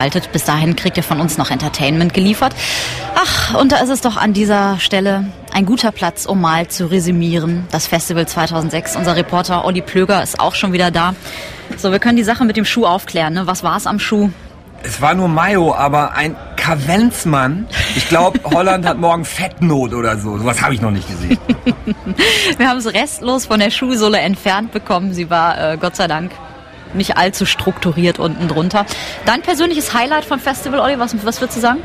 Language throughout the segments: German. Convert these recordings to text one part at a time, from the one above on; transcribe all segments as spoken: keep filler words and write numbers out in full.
Bis dahin kriegt ihr von uns noch Entertainment geliefert. Ach, und da ist es doch an dieser Stelle ein guter Platz, um mal zu resümieren. Das Festival zweitausendsechs. Unser Reporter Olli Plöger ist auch schon wieder da. So, wir können die Sache mit dem Schuh aufklären. Ne? Was war es am Schuh? Es war nur Mayo, aber ein Kavenzmann. Ich glaube, Holland hat morgen Fettnot oder so. Sowas habe ich noch nicht gesehen. Wir haben es restlos von der Schuhsohle entfernt bekommen. Sie war, äh, Gott sei Dank, nicht allzu strukturiert unten drunter. Dein persönliches Highlight vom Festival, Olli, was, was würdest du sagen?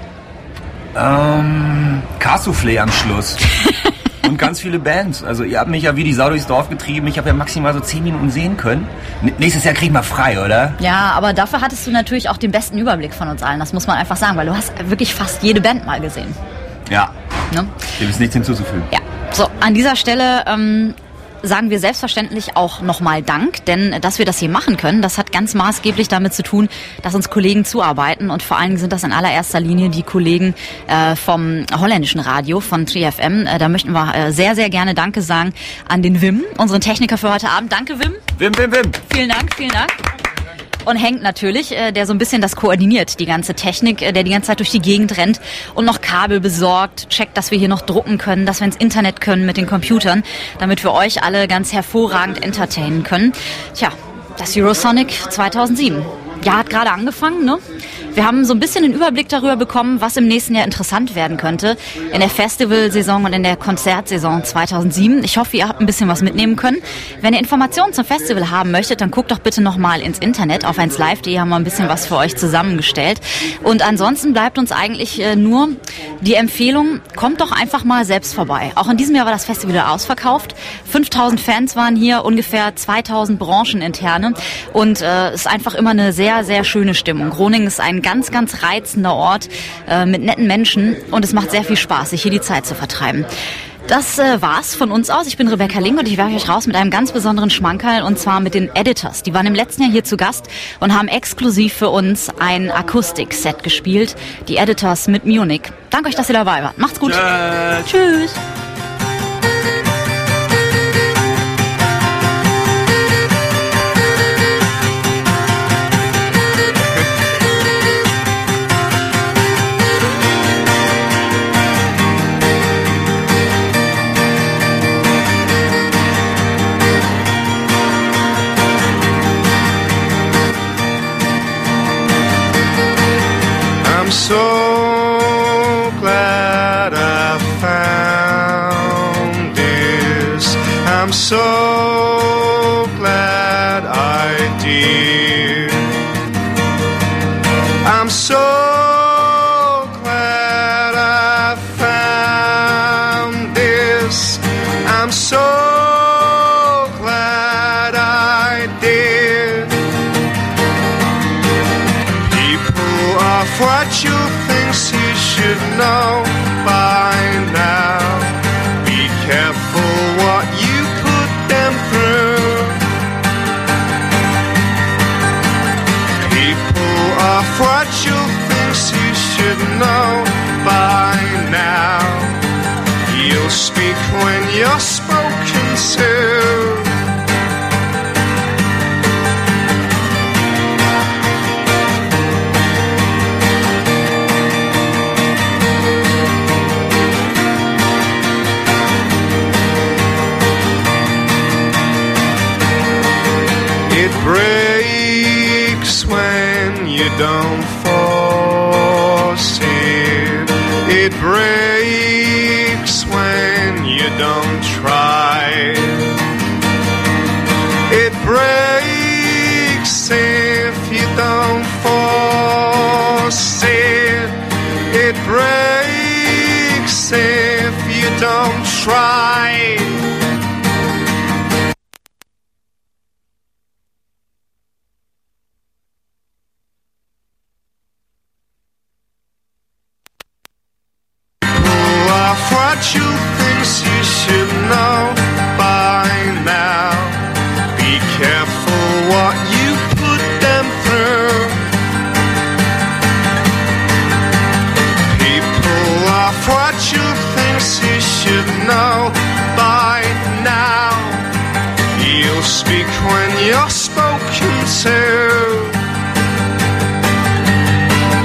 Ähm, Cassoufflé am Schluss. Und ganz viele Bands. Also ihr habt mich ja wie die Sau durchs Dorf getrieben. Ich habe ja maximal so zehn Minuten sehen können. N- nächstes Jahr kriegen wir frei, oder? Ja, aber dafür hattest du natürlich auch den besten Überblick von uns allen. Das muss man einfach sagen, weil du hast wirklich fast jede Band mal gesehen. Ja. Ne? Dem ist nichts hinzuzufügen. Ja. So, an dieser Stelle ähm, sagen wir selbstverständlich auch nochmal Dank, denn dass wir das hier machen können, das hat ganz maßgeblich damit zu tun, dass uns Kollegen zuarbeiten und vor allen Dingen sind das in allererster Linie die Kollegen äh, vom holländischen Radio, von drei F M. Äh, da möchten wir äh, sehr, sehr gerne Danke sagen an den Wim, unseren Techniker für heute Abend. Danke, Wim. Wim, Wim, Wim. Vielen Dank, vielen Dank. Und Henk natürlich, äh, der so ein bisschen das koordiniert, die ganze Technik, äh, der die ganze Zeit durch die Gegend rennt und noch Kabel besorgt, checkt, dass wir hier noch drucken können, dass wir ins Internet können mit den Computern, damit wir euch alle ganz hervorragend entertainen können. Tja, das Eurosonic zweitausendsieben. Ja, hat gerade angefangen, ne? Wir haben so ein bisschen den Überblick darüber bekommen, was im nächsten Jahr interessant werden könnte in der Festivalsaison und in der Konzertsaison zweitausendsieben. Ich hoffe, ihr habt ein bisschen was mitnehmen können. Wenn ihr Informationen zum Festival haben möchtet, dann guckt doch bitte nochmal ins Internet. Auf eins live punkt de haben wir ein bisschen was für euch zusammengestellt. Und ansonsten bleibt uns eigentlich äh, nur die Empfehlung, kommt doch einfach mal selbst vorbei. Auch in diesem Jahr war das Festival ausverkauft. fünftausend Fans waren hier, ungefähr zweitausend Brancheninterne. Und es äh, ist einfach immer eine sehr, sehr schöne Stimmung. Groningen ist ein ganz, ganz reizender Ort äh, mit netten Menschen und es macht sehr viel Spaß, sich hier die Zeit zu vertreiben. Das äh, war's von uns aus. Ich bin Rebecca Link und ich werfe euch raus mit einem ganz besonderen Schmankerl und zwar mit den Editors. Die waren im letzten Jahr hier zu Gast und haben exklusiv für uns ein Akustik-Set gespielt. Die Editors mit Munich. Danke euch, dass ihr dabei wart. Macht's gut. Tschüss. Tschüss. I'm so glad I found this. I'm so glad I did. I'm so glad I found this. I'm so glad I did. People are what you think you should know by now. Be careful what you put them through. People are what you think you should know by now. You'll speak when you're spoken to. It breaks when you don't force it. It breaks when you don't try. It breaks if you don't force it. It breaks if you don't try. What you think you should know by now. Be careful what you put them through. People are what you think you should know by now. You'll speak when you're spoken to.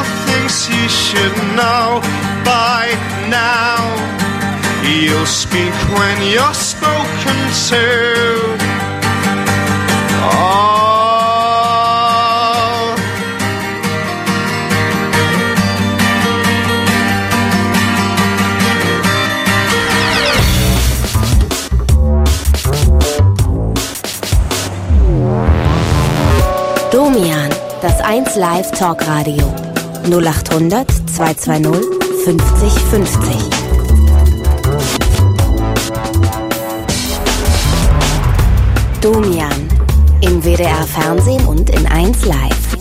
things you should know by now. You'll speak when you're spoken to. Oh. Domian, das eins Live Talkradio. null acht hundert zweihundertzweißig fünfzig fünfzig. Domian, im W D R Fernsehen und in eins Live.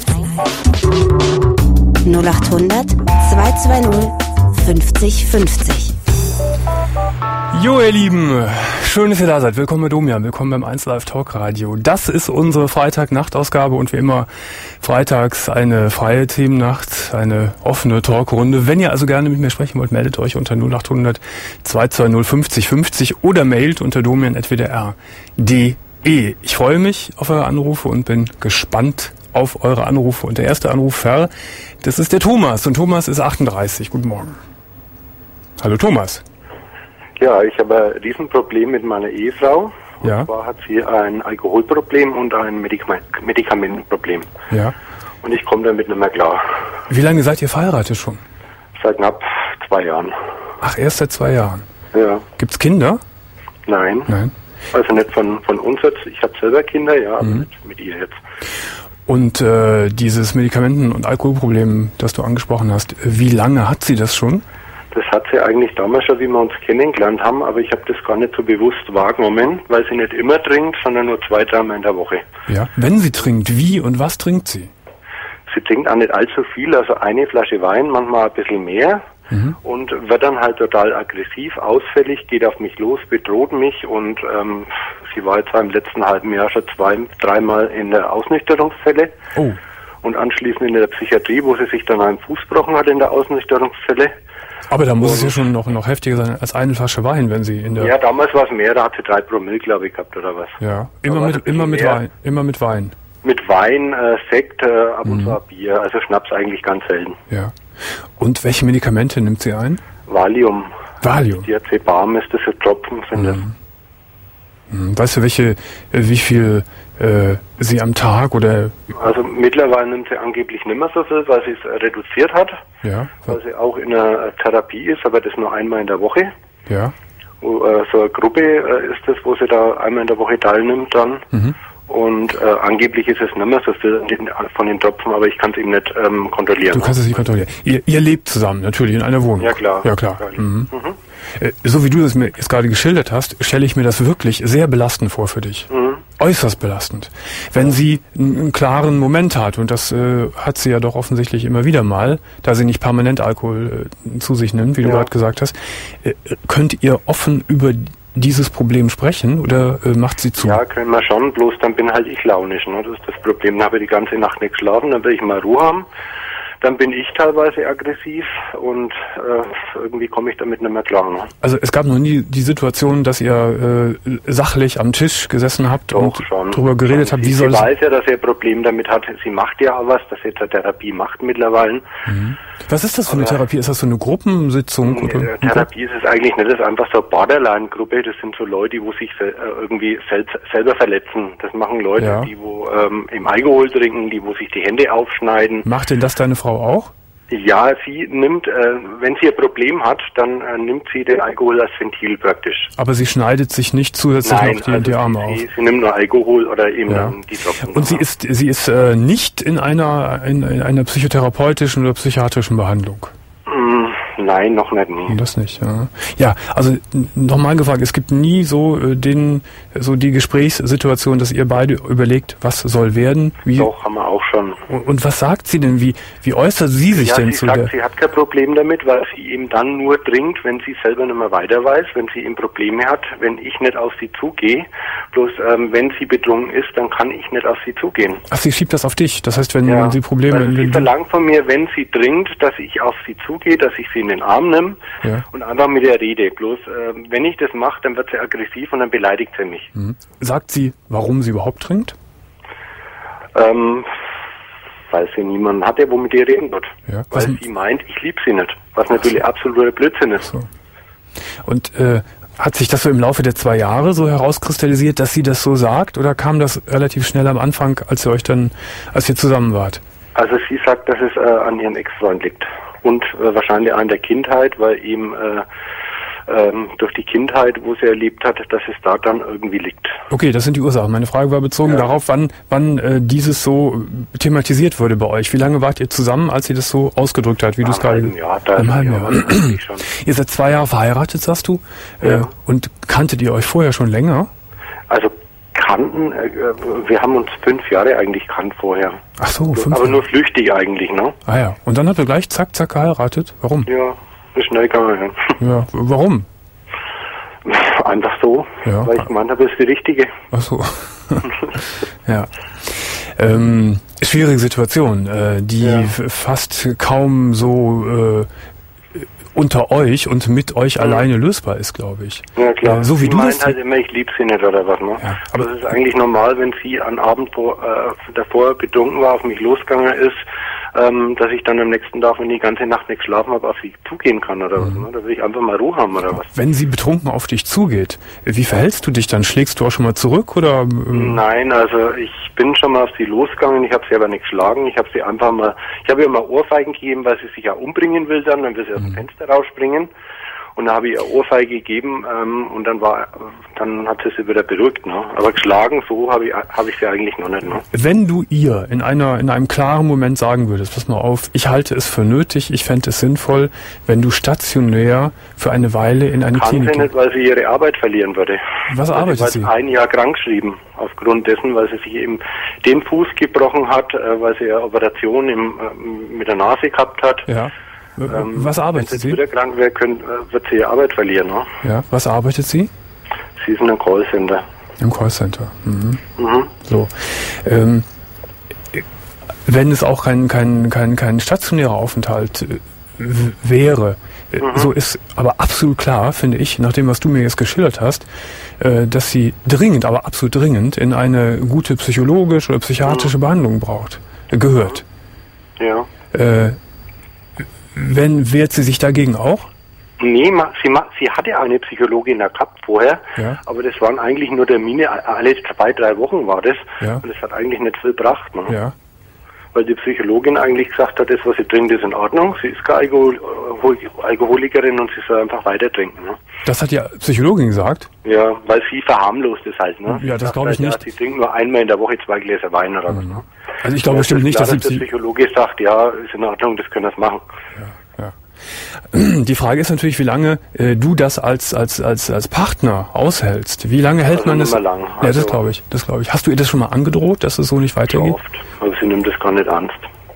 null acht hundert zweihundertzweißig fünfzig fünfzig. Jo, ihr Lieben, schön, dass ihr da seid. Willkommen bei Domian, willkommen beim eins Live Talk Radio. Das ist unsere Freitag-Nacht-Ausgabe und wie immer freitags eine freie Themennacht, eine offene Talkrunde. Wenn ihr also gerne mit mir sprechen wollt, meldet euch unter null acht hundert zweihundertzweißig fünfzig fünfzig oder mailt unter domian at w d r punkt d e. Ich freue mich auf eure Anrufe und bin gespannt auf eure Anrufe. Und der erste Anrufer, das ist der Thomas. Und Thomas ist achtunddreißig. Guten Morgen. Hallo Thomas. Ja, ich habe ein Riesenproblem mit meiner Ehefrau. Ja. Und zwar hat sie ein Alkoholproblem und ein Medikament Medikamentenproblem. Ja. Und ich komme damit nicht mehr klar. Wie lange seid ihr verheiratet schon? Seit knapp zwei Jahren. Ach, erst seit zwei Jahren. Ja. Gibt's Kinder? Nein. Nein. Also nicht von, von uns jetzt. Ich habe selber Kinder, ja, aber Mhm. nicht mit ihr jetzt. Und äh, dieses Medikamenten- und Alkoholproblem, das du angesprochen hast, wie lange hat sie das schon? Das hat sie eigentlich damals schon, wie wir uns kennengelernt haben, aber ich habe das gar nicht so bewusst wahrgenommen, weil sie nicht immer trinkt, sondern nur zwei, dreimal in der Woche. Ja. Wenn sie trinkt, wie und was trinkt sie? Sie trinkt auch nicht allzu viel, also eine Flasche Wein, manchmal ein bisschen mehr. Mhm. Und wird dann halt total aggressiv, ausfällig, geht auf mich los, bedroht mich und ähm, sie war jetzt im letzten halben Jahr schon zwei, dreimal in der Ausnüchterungszelle Oh. und anschließend in der Psychiatrie, wo sie sich dann einen Fuß gebrochen hat in der Ausnüchterungszelle. Aber da muss es Und- ja schon noch, noch heftiger sein als eine Flasche Wein, wenn sie in der... Ja, damals war es mehr, da hat sie drei Promille, glaube ich, gehabt oder was. Ja. Immer Da war es mit, ein immer bisschen mit mehr. Wein. Immer mit Wein. Mit Wein, äh, Sekt, äh, ab und Mhm. zu auch Bier, also Schnaps eigentlich ganz selten. Ja. Und welche Medikamente nimmt sie ein? Valium. Valium. Diazepam ist das, so Tropfen sind das. Hm, weißt du, welche, äh, wie viel äh, sie am Tag oder... Also mittlerweile nimmt sie angeblich nicht mehr so viel, weil sie es reduziert hat, Ja. weil sie auch in einer Therapie ist, aber das nur einmal in der Woche. Ja. Wo, äh, so eine Gruppe äh, ist das, wo sie da einmal in der Woche teilnimmt dann. Mhm. Und äh, angeblich ist es nicht mehr so viel von den Tropfen, aber ich kann es eben nicht ähm, kontrollieren. Du kannst es nicht kontrollieren. Ihr, ihr lebt zusammen, natürlich, in einer Wohnung. Ja, klar. Ja, klar. Ja, Mhm. Mhm. Äh, So wie du das mir jetzt gerade geschildert hast, stelle ich mir das wirklich sehr belastend vor für dich. Mhm. Äußerst belastend. Wenn sie einen, einen klaren Moment hat, und das äh, hat sie ja doch offensichtlich immer wieder mal, da sie nicht permanent Alkohol äh, zu sich nimmt, wie du Ja. gerade gesagt hast, äh, könnt ihr offen über dieses Problem sprechen oder äh, macht sie zu? Ja, können wir schon, bloß dann bin halt ich launisch. Ne? Das ist das Problem. Dann habe ich die ganze Nacht nicht geschlafen, dann will ich mal Ruhe haben. Dann bin ich teilweise aggressiv und äh, irgendwie komme ich damit nicht mehr klar. Ne? Also es gab noch nie die Situation, dass ihr äh, sachlich am Tisch gesessen habt Doch, und schon. darüber geredet habt, wie sie, soll sie es... weiß ja, dass sie ein Problem damit hat. Sie macht ja auch was, dass sie jetzt eine Therapie macht mittlerweile. Was ist das für eine Aber- Therapie? Ist das so eine Gruppensitzung? Nee, oder? äh, Therapie ist es eigentlich nicht, das ist einfach so eine Borderline-Gruppe, das sind so Leute, die wo sich sel- äh, irgendwie sel selber verletzen. Das machen Leute, Ja. die wo ähm, im Alkohol trinken, die wo sich die Hände aufschneiden. Macht denn das deine Frau auch? Ja, sie nimmt, äh, wenn sie ein Problem hat, dann äh, nimmt sie den Alkohol als Ventil praktisch. Aber sie schneidet sich nicht zusätzlich noch die, also die Arme auf. sie, sie nimmt nur Alkohol oder eben Ja. dann die Tropfen. Und sie ist sie ist äh, nicht in einer in, in einer psychotherapeutischen oder psychiatrischen Behandlung. Mm, nein, noch nicht. Nie. Das nicht, ja. Ja, also nochmal gefragt, es gibt nie so äh, den so die Gesprächssituation, dass ihr beide überlegt, was soll werden, wie Doch, haben wir auch schon. und, und was sagt sie denn, wie wie äußert sie sich Ja, denn sie zu sagt, der sie hat kein Problem damit, weil sie eben dann nur trinkt, wenn sie selber nicht mehr weiter weiß, wenn sie eben Probleme hat, wenn ich nicht auf sie zugehe. Bloß ähm, wenn sie betrunken ist, dann kann ich nicht auf sie zugehen. Ach, sie schiebt das auf dich. Das heißt, wenn, Ja, wenn sie Probleme also sie wenn, verlangt von mir, wenn sie trinkt, dass ich auf sie zugehe, dass ich sie in den Arm nehme Ja. und einfach mit ihr rede. Bloß ähm, wenn ich das mache, dann wird sie aggressiv und dann beleidigt sie mich. sagt sie, warum sie überhaupt trinkt? Ähm, weil sie niemanden hat, der womit ihr reden wird. Ja, weil sie meint, ich liebe sie nicht. Was natürlich absoluter Blödsinn ist. So. Und äh, hat sich das so im Laufe der zwei Jahre so herauskristallisiert, dass sie das so sagt? Oder kam das relativ schnell am Anfang, als ihr euch dann, als ihr zusammen wart? Also sie sagt, dass es äh, an ihren Ex-Freund liegt. Und äh, wahrscheinlich an der Kindheit, weil ihm äh, ähm, durch die Kindheit, wo sie erlebt hat, dass es da dann irgendwie liegt. Okay, das sind die Ursachen. Meine Frage war bezogen ja. darauf, wann wann äh, dieses so thematisiert wurde bei euch. Wie lange wart ihr zusammen, als sie das so ausgedrückt hat, wie du es gerade... Ja, da im halben Jahr. Schon. Ihr seid zwei Jahre verheiratet, sagst du? Ja. Äh, und kanntet ihr euch vorher schon länger? Also kannten, äh, wir haben uns fünf Jahre eigentlich kannt vorher. Ach so, fünf Aber nur flüchtig eigentlich, ne? Ah ja, und dann habt ihr gleich zack, zack geheiratet? Warum? Ja, ist schnell gegangen. Ja, warum? Einfach so, ja. weil ich gemeint habe, das ist die richtige. Ach so. Ja. Ähm, schwierige Situation, äh, die ja. f- fast kaum so äh, unter euch und mit euch mhm. alleine lösbar ist, glaube ich. Ja klar. Äh, so wie sie du meint das halt immer, ich liebe sie nicht oder was, ne? Ja, aber das ist eigentlich normal, wenn sie am Abend vor, äh, davor betrunken war, auf mich losgegangen ist, ähm, dass ich dann am nächsten Tag, wenn ich die ganze Nacht nicht geschlafen habe, auf sie zugehen kann oder was, ne? Da will ich einfach mal Ruhe haben oder was. Wenn sie betrunken auf dich zugeht, wie verhältst du dich dann? Schlägst du auch schon mal zurück oder? Ähm Nein, also ich bin schon mal auf sie losgegangen, ich habe sie aber nicht geschlagen, ich habe sie einfach mal, ich habe ihr mal Ohrfeigen gegeben, weil sie sich ja umbringen will dann, dann will sie aus dem Fenster rausspringen. Und da habe ich ihr Ohrfeige gegeben ähm, und dann war, dann hat sie sie wieder beruhigt, ne? Aber geschlagen, so habe ich, habe ich sie eigentlich noch nicht, ne? Wenn du ihr in einer, in einem klaren Moment sagen würdest, pass mal auf, ich halte es für nötig, ich fände es sinnvoll, wenn du stationär für eine Weile in eine Kann Klinik... Kann sie nicht, weil sie ihre Arbeit verlieren würde. Was weil arbeitet sie? sie? Ein Jahr krank geschrieben, aufgrund dessen, weil sie sich eben den Fuß gebrochen hat, äh, weil sie eine Operation im, äh, mit der Nase gehabt hat. Ja. Ähm, was arbeitet wenn sie? Wenn sie wieder krank wäre, könnt, wird sie ihre Arbeit verlieren. Ne? Ja, was arbeitet sie? Sie ist in einem Callcenter. Im Callcenter. Mhm. Mhm. So. Ähm, wenn es auch kein, kein, kein, kein stationärer Aufenthalt äh, w- wäre, äh, Mhm. so ist aber absolut klar, finde ich, nach dem, was du mir jetzt geschildert hast, äh, dass sie dringend, aber absolut dringend in eine gute psychologische oder psychiatrische mhm. Behandlung braucht, äh, gehört. Ja. Äh, Wenn, wehrt sie sich dagegen auch? Nee, ma, sie, ma, sie hatte eine Psychologin gehabt vorher, ja. aber das waren eigentlich nur Termine, alle zwei, drei Wochen war das. Ja. Und das hat eigentlich nicht viel gebracht. Ne? Ja. Weil die Psychologin eigentlich gesagt hat, das, was sie trinkt, ist in Ordnung. Sie ist keine Alkohol- Alkoholikerin und sie soll einfach weiter trinken. Ne? Das hat die Psychologin gesagt? Ja, weil sie verharmlost ist halt. Ne? Ja, das glaube ich halt, nicht. Ja, sie trinkt nur einmal in der Woche zwei Gläser Wein oder was. Ne? Also ich glaube ja, bestimmt nicht, dass der Psychologe sagt, ja, ist in Ordnung, das können wir machen. Ja, ja. Die Frage ist natürlich, wie lange äh, du das als als als als Partner aushältst. Wie lange hält also man das? Immer lang. Also ja, das glaube ich. Das glaube ich. Hast du ihr das schon mal angedroht, dass es so nicht weitergeht? Oft, aber sie nimmt das gar nicht ernst.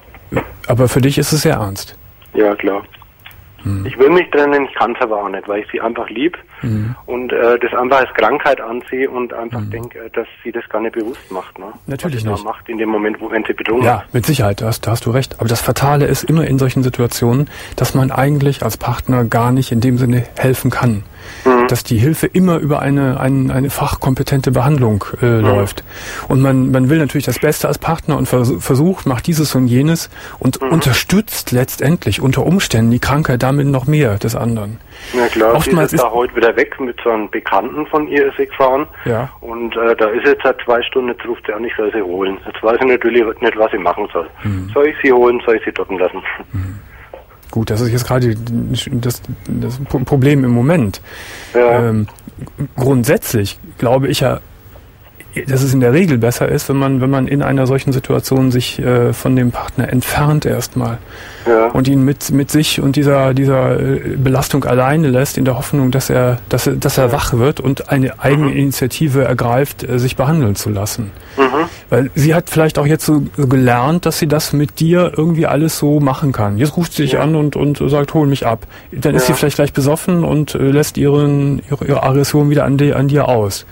Aber für dich ist es sehr ernst. Ja, klar. Hm. Ich will mich trennen, ich kann es aber auch nicht, weil ich sie einfach lieb hm. und äh, das einfach als Krankheit ansehe und einfach hm. denke, äh, dass sie das gar nicht bewusst macht. Ne? Natürlich Was sie nicht. macht in dem Moment, wo wenn sie betrunken Ja, ist. mit Sicherheit, da hast, da hast du recht. Aber das Fatale ist immer in solchen Situationen, dass man eigentlich als Partner gar nicht in dem Sinne helfen kann. Mhm. Dass die Hilfe immer über eine, eine, eine fachkompetente Behandlung äh, mhm. läuft. Und man, man will natürlich das Beste als Partner und vers- versucht, macht dieses und jenes und mhm. unterstützt letztendlich unter Umständen die Krankheit damit noch mehr des anderen. Ja klar, Oftmals sie ist ist da heute wieder weg mit so einem Bekannten von ihr ist sie gefahren. Ja. Und äh, da ist jetzt seit zwei Stunden, jetzt ruft sie an, ich soll sie holen. Jetzt weiß ich natürlich nicht, was ich machen soll. Mhm. Soll ich sie holen, soll ich sie docken lassen? Mhm. Gut, das ist jetzt gerade das, das Problem im Moment. Ja. Ähm, grundsätzlich glaube ich ja, dass es in der Regel besser ist, wenn man, wenn man in einer solchen Situation sich äh, von dem Partner entfernt erstmal ja. und ihn mit mit sich und dieser dieser Belastung alleine lässt, in der Hoffnung, dass er dass er, dass er wach wird und eine eigene mhm. Initiative ergreift, äh, sich behandeln zu lassen. Mhm. Weil sie hat vielleicht auch jetzt so gelernt, dass sie das mit dir irgendwie alles so machen kann. Jetzt ruft sie dich ja. an und und sagt, hol mich ab. Dann ja. ist sie vielleicht gleich besoffen und äh, lässt ihren ihre, ihre Aggression wieder an, die, an dir aus.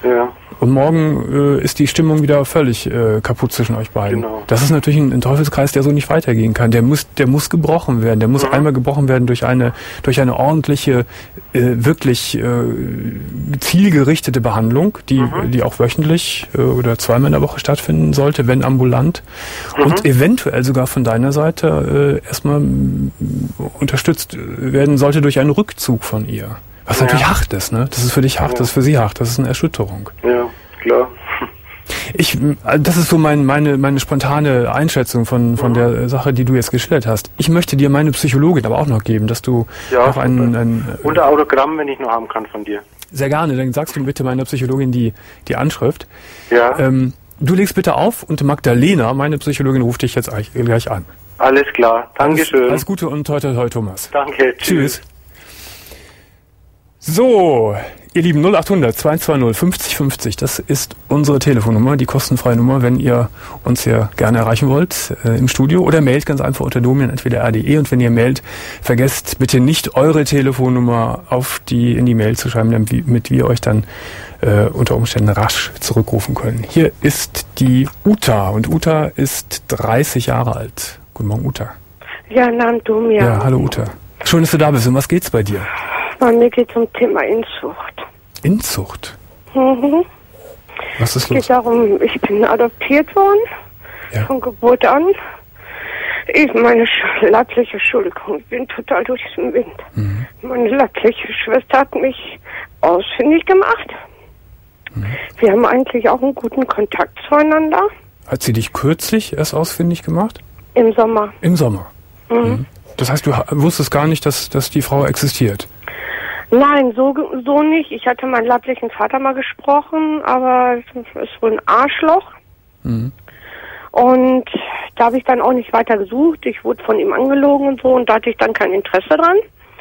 Ja. Und morgen äh, ist die Stimmung wieder völlig äh, kaputt zwischen euch beiden. Genau. Das ist natürlich ein, ein Teufelskreis, der so nicht weitergehen kann. Der muss, der muss gebrochen werden. Der muss Mhm. einmal gebrochen werden durch eine, durch eine ordentliche, äh, wirklich äh, zielgerichtete Behandlung, die, Mhm. die auch wöchentlich äh, oder zweimal in der Woche stattfinden sollte, wenn ambulant. Mhm. Und eventuell sogar von deiner Seite äh, erstmal m, unterstützt werden sollte durch einen Rückzug von ihr. Was Ja. natürlich hart ist, ne? Das ist für dich hart, Ja. das ist für sie hart, das ist eine Erschütterung. Ja, klar. Ich, das ist so mein, meine, meine spontane Einschätzung von, von der Sache, die du jetzt geschildert hast. Ich möchte dir meine Psychologin aber auch noch geben, dass du Ja, noch einen, einen Und ein Autogramm, wenn ich noch haben kann von dir. sehr gerne, dann sagst du bitte meiner Psychologin die, die Anschrift. Ja, Ähm, du legst bitte auf und Magdalena, meine Psychologin, ruft dich jetzt gleich an. alles klar. Dankeschön. Alles, alles Gute und toi toi toi, Thomas. Danke. Tschüss. So, ihr Lieben, null achthundert zweihundertzweißig fünfzig fünfzig, das ist unsere Telefonnummer, die kostenfreie Nummer, wenn ihr uns hier gerne erreichen wollt äh, im Studio, oder mailt ganz einfach unter domian entweder r punkt de, und wenn ihr mailt, vergesst bitte nicht eure Telefonnummer auf die in die Mail zu schreiben, damit wir euch dann äh, unter Umständen rasch zurückrufen können. Hier ist die Uta, und Uta ist dreißig Jahre alt. Guten Morgen, Uta. Ja, Namen du mir. Ja, hallo Uta. Schön, dass du da bist. Um was geht's bei dir? Bei mir geht es um Thema Inzucht. Inzucht? Mhm. Was ist Es geht los? darum, ich bin adoptiert worden, Ja. von Geburt an. Ich, meine sch- leibliche, Entschuldigung, ich bin total durch den Wind. Mhm. Meine leibliche Schwester hat mich ausfindig gemacht. Mhm. Wir haben eigentlich auch einen guten Kontakt zueinander. Hat sie dich kürzlich erst ausfindig gemacht? Im Sommer. Im Sommer. Mhm. Mhm. Das heißt, du ha- wusstest gar nicht, dass, dass die Frau existiert. Nein, so, ge- so nicht. Ich hatte meinen leiblichen Vater mal gesprochen, aber es ist wohl ein Arschloch. Mhm. Und da habe ich dann auch nicht weiter gesucht. Ich wurde von ihm angelogen und so, und da hatte ich dann kein Interesse dran.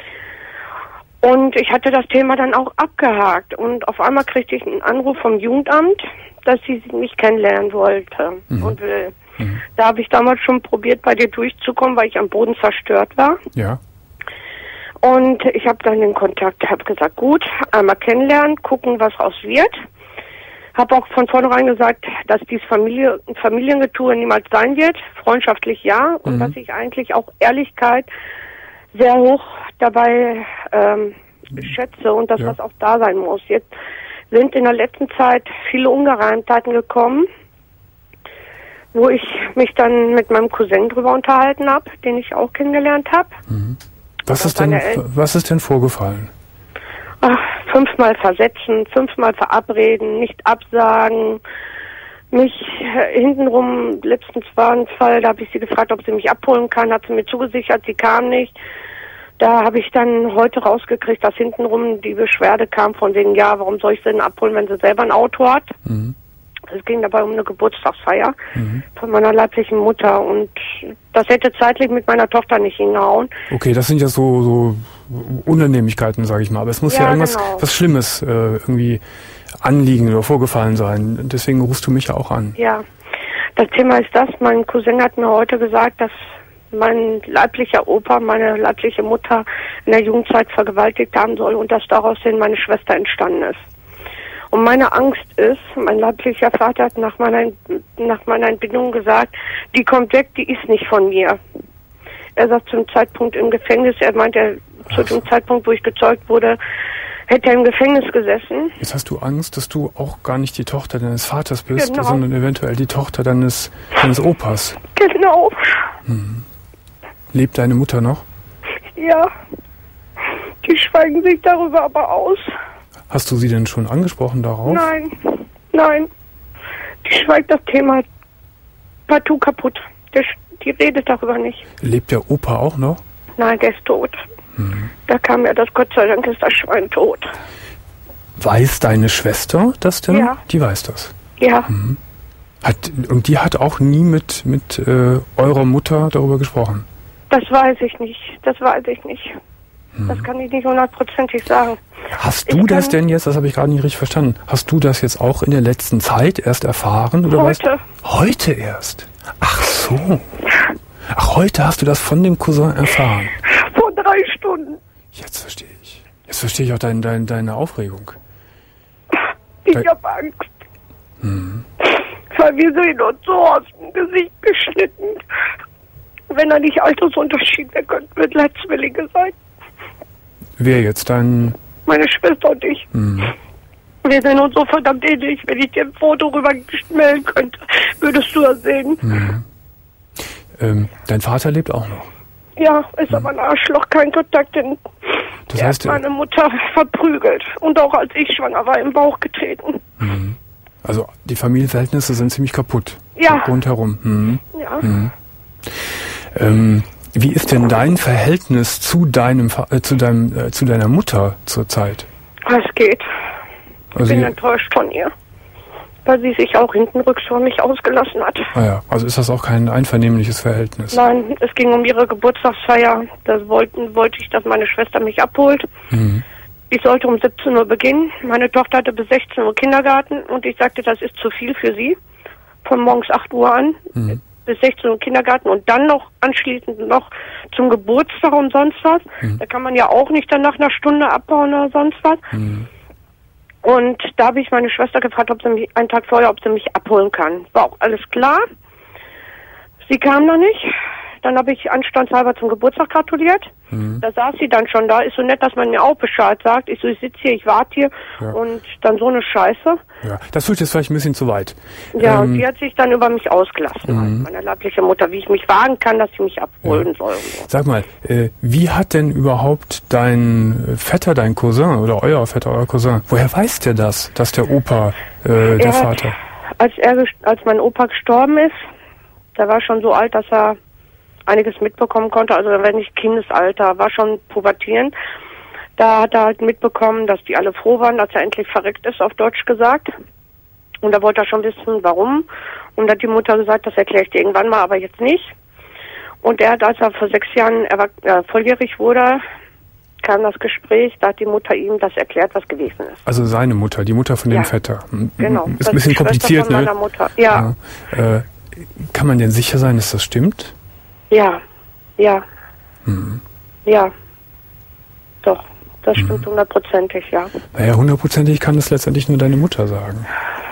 Und ich hatte das Thema dann auch abgehakt. Und auf einmal kriegte ich einen Anruf vom Jugendamt, dass sie mich kennenlernen wollte Mhm. und will. Mhm. Da habe ich damals schon probiert, bei dir durchzukommen, weil ich am Boden zerstört war. Ja. Und ich habe dann den Kontakt, habe gesagt, gut, einmal kennenlernen, gucken, was raus wird. Habe auch von vornherein gesagt, dass dies Familie, Familiengetue niemals sein wird. Freundschaftlich ja. Und Mhm. dass ich eigentlich auch Ehrlichkeit sehr hoch dabei ähm, schätze und dass Ja. das auch da sein muss. Jetzt sind in der letzten Zeit viele Ungereimtheiten gekommen, wo ich mich dann mit meinem Cousin drüber unterhalten habe, den ich auch kennengelernt habe. Was Oder ist denn, seine El- was ist denn vorgefallen? Ach, fünfmal versetzen, fünfmal verabreden, nicht absagen. Mich äh, hintenrum, letztens war ein Fall, da habe ich sie gefragt, ob sie mich abholen kann, hat sie mir zugesichert, sie kam nicht. Da habe ich dann heute rausgekriegt, dass hintenrum die Beschwerde kam von wegen, ja, warum soll ich sie denn abholen, wenn sie selber ein Auto hat? Mhm. Es ging dabei um eine Geburtstagsfeier Mhm. von meiner leiblichen Mutter, und das hätte zeitlich mit meiner Tochter nicht hingehauen. Okay, das sind ja so, so Unannehmlichkeiten, sage ich mal. Aber es muss ja, Ja, irgendwas genau. was Schlimmes äh, irgendwie anliegen oder vorgefallen sein. Deswegen rufst du mich ja auch an. Ja, das Thema ist das, mein Cousin hat mir heute gesagt, dass mein leiblicher Opa, meine leibliche Mutter in der Jugendzeit vergewaltigt haben soll und dass daraus hin meine Schwester entstanden ist. Und meine Angst ist, mein leiblicher Vater hat nach meiner, nach meiner Entbindung gesagt, die kommt weg, die ist nicht von mir. Er sagt zum Zeitpunkt im Gefängnis, er meint, er, zu dem Zeitpunkt, wo ich gezeugt wurde, hätte er im Gefängnis gesessen. Jetzt hast du Angst, dass du auch gar nicht die Tochter deines Vaters bist, Genau. sondern eventuell die Tochter deines, deines Opas. Genau. Lebt deine Mutter noch? Ja. Die schweigen sich darüber aber aus. Hast du sie denn schon angesprochen darauf? Nein, nein. Die schweigt das Thema partout kaputt. Die, die redet darüber nicht. Lebt der Opa auch noch? Nein, der ist tot. Da kam ja das, Gott sei Dank ist das Schwein tot. Weiß deine Schwester das denn? Ja. Die weiß das. Ja, Hat, und die hat auch nie mit, mit äh, eurer Mutter darüber gesprochen? das weiß ich nicht. Das weiß ich nicht. Das kann ich nicht hundertprozentig sagen. Hast Ich du das kann- denn jetzt, das habe ich gerade nicht richtig verstanden, hast du das jetzt auch in der letzten Zeit erst erfahren? Oder Heute. Weißt, heute erst? Ach so. Ach, heute hast du das von dem Cousin erfahren. Vor drei Stunden. Jetzt verstehe ich. Jetzt verstehe ich auch dein, dein, deine Aufregung. Die Ich habe Angst. Mhm. Weil wir sehen uns so aus dem Gesicht geschnitten. Wenn da nicht Altersunterschied wäre, könnten wir Letztwillige sein. Wer jetzt? Dein... Meine Schwester und ich. Mhm. Wir sind uns so verdammt ähnlich. Wenn ich dir ein Foto rüberstellen könnte, würdest du das sehen. Mhm. Ähm, dein Vater lebt auch noch? Ja, ist mhm. aber ein Arschloch, kein Kontakt. Denn das er heißt, hat meine Mutter verprügelt und auch als ich schwanger war, im Bauch getreten. Mhm. Also die Familienverhältnisse sind ziemlich kaputt. Ja. Rundherum. Mhm. Ja. Mhm. Ähm, wie ist denn dein Verhältnis zu deinem äh, zu deinem äh, zu deiner Mutter zurzeit? Es geht. Ich Also bin ihr- enttäuscht von ihr, weil sie sich auch hintenrücks von mich ausgelassen hat. Ah ja, also ist das auch kein einvernehmliches Verhältnis? Nein, es ging um ihre Geburtstagsfeier. Da wollten, wollte ich, dass meine Schwester mich abholt. Mhm. Ich sollte um siebzehn Uhr beginnen. Meine Tochter hatte bis sechzehn Uhr Kindergarten und ich sagte, das ist zu viel für sie. Von morgens acht Uhr an Mhm. bis sechzehn Uhr Kindergarten und dann noch anschließend noch zum Geburtstag und sonst was. Mhm. Da kann man ja auch nicht dann nach einer Stunde abbauen oder sonst was. Mhm. Und da habe ich meine Schwester gefragt, ob sie mich einen Tag vorher, ob sie mich abholen kann. War auch alles klar. Sie kam noch nicht. Dann habe ich anstandshalber zum Geburtstag gratuliert. Mhm. Da saß sie dann schon da. Ist so nett, dass man mir auch Bescheid sagt. Ich so, ich sitze hier, ich warte hier. Ja. Und dann so eine Scheiße. Ja, das führt jetzt vielleicht ein bisschen zu weit. Ja, Ähm, und die hat sich dann über mich ausgelassen. Mhm. Meine leibliche Mutter, wie ich mich wagen kann, dass sie mich abholen soll. Und so. Sag mal, äh, wie hat denn überhaupt dein Vetter, dein Cousin oder euer Vetter, euer Cousin, woher weiß der das, dass der Opa äh, der Er hat, Vater? als er, gest- als mein Opa gestorben ist, der war schon so alt, dass er einiges mitbekommen konnte, also wenn nicht Kindesalter, war schon pubertierend. Da hat er halt mitbekommen, dass die alle froh waren, dass er endlich verreckt ist, auf Deutsch gesagt. Und da wollte er schon wissen, warum. Und da hat die Mutter gesagt, das erkläre ich dir irgendwann mal, aber jetzt nicht. Und er hat, als er vor sechs Jahren erwach- äh, volljährig wurde, kam das Gespräch, da hat die Mutter ihm das erklärt, was gewesen ist. Also seine Mutter, die Mutter von dem Ja. Vetter. M- Genau. Ist Das ein bisschen die Schwester kompliziert, von meiner ne? Mutter. Ja, Ja. Äh, kann man denn sicher sein, dass das stimmt? ja, ja, Mhm. ja. Doch, das stimmt hundertprozentig, ja. Naja, hundertprozentig kann das letztendlich nur deine Mutter sagen.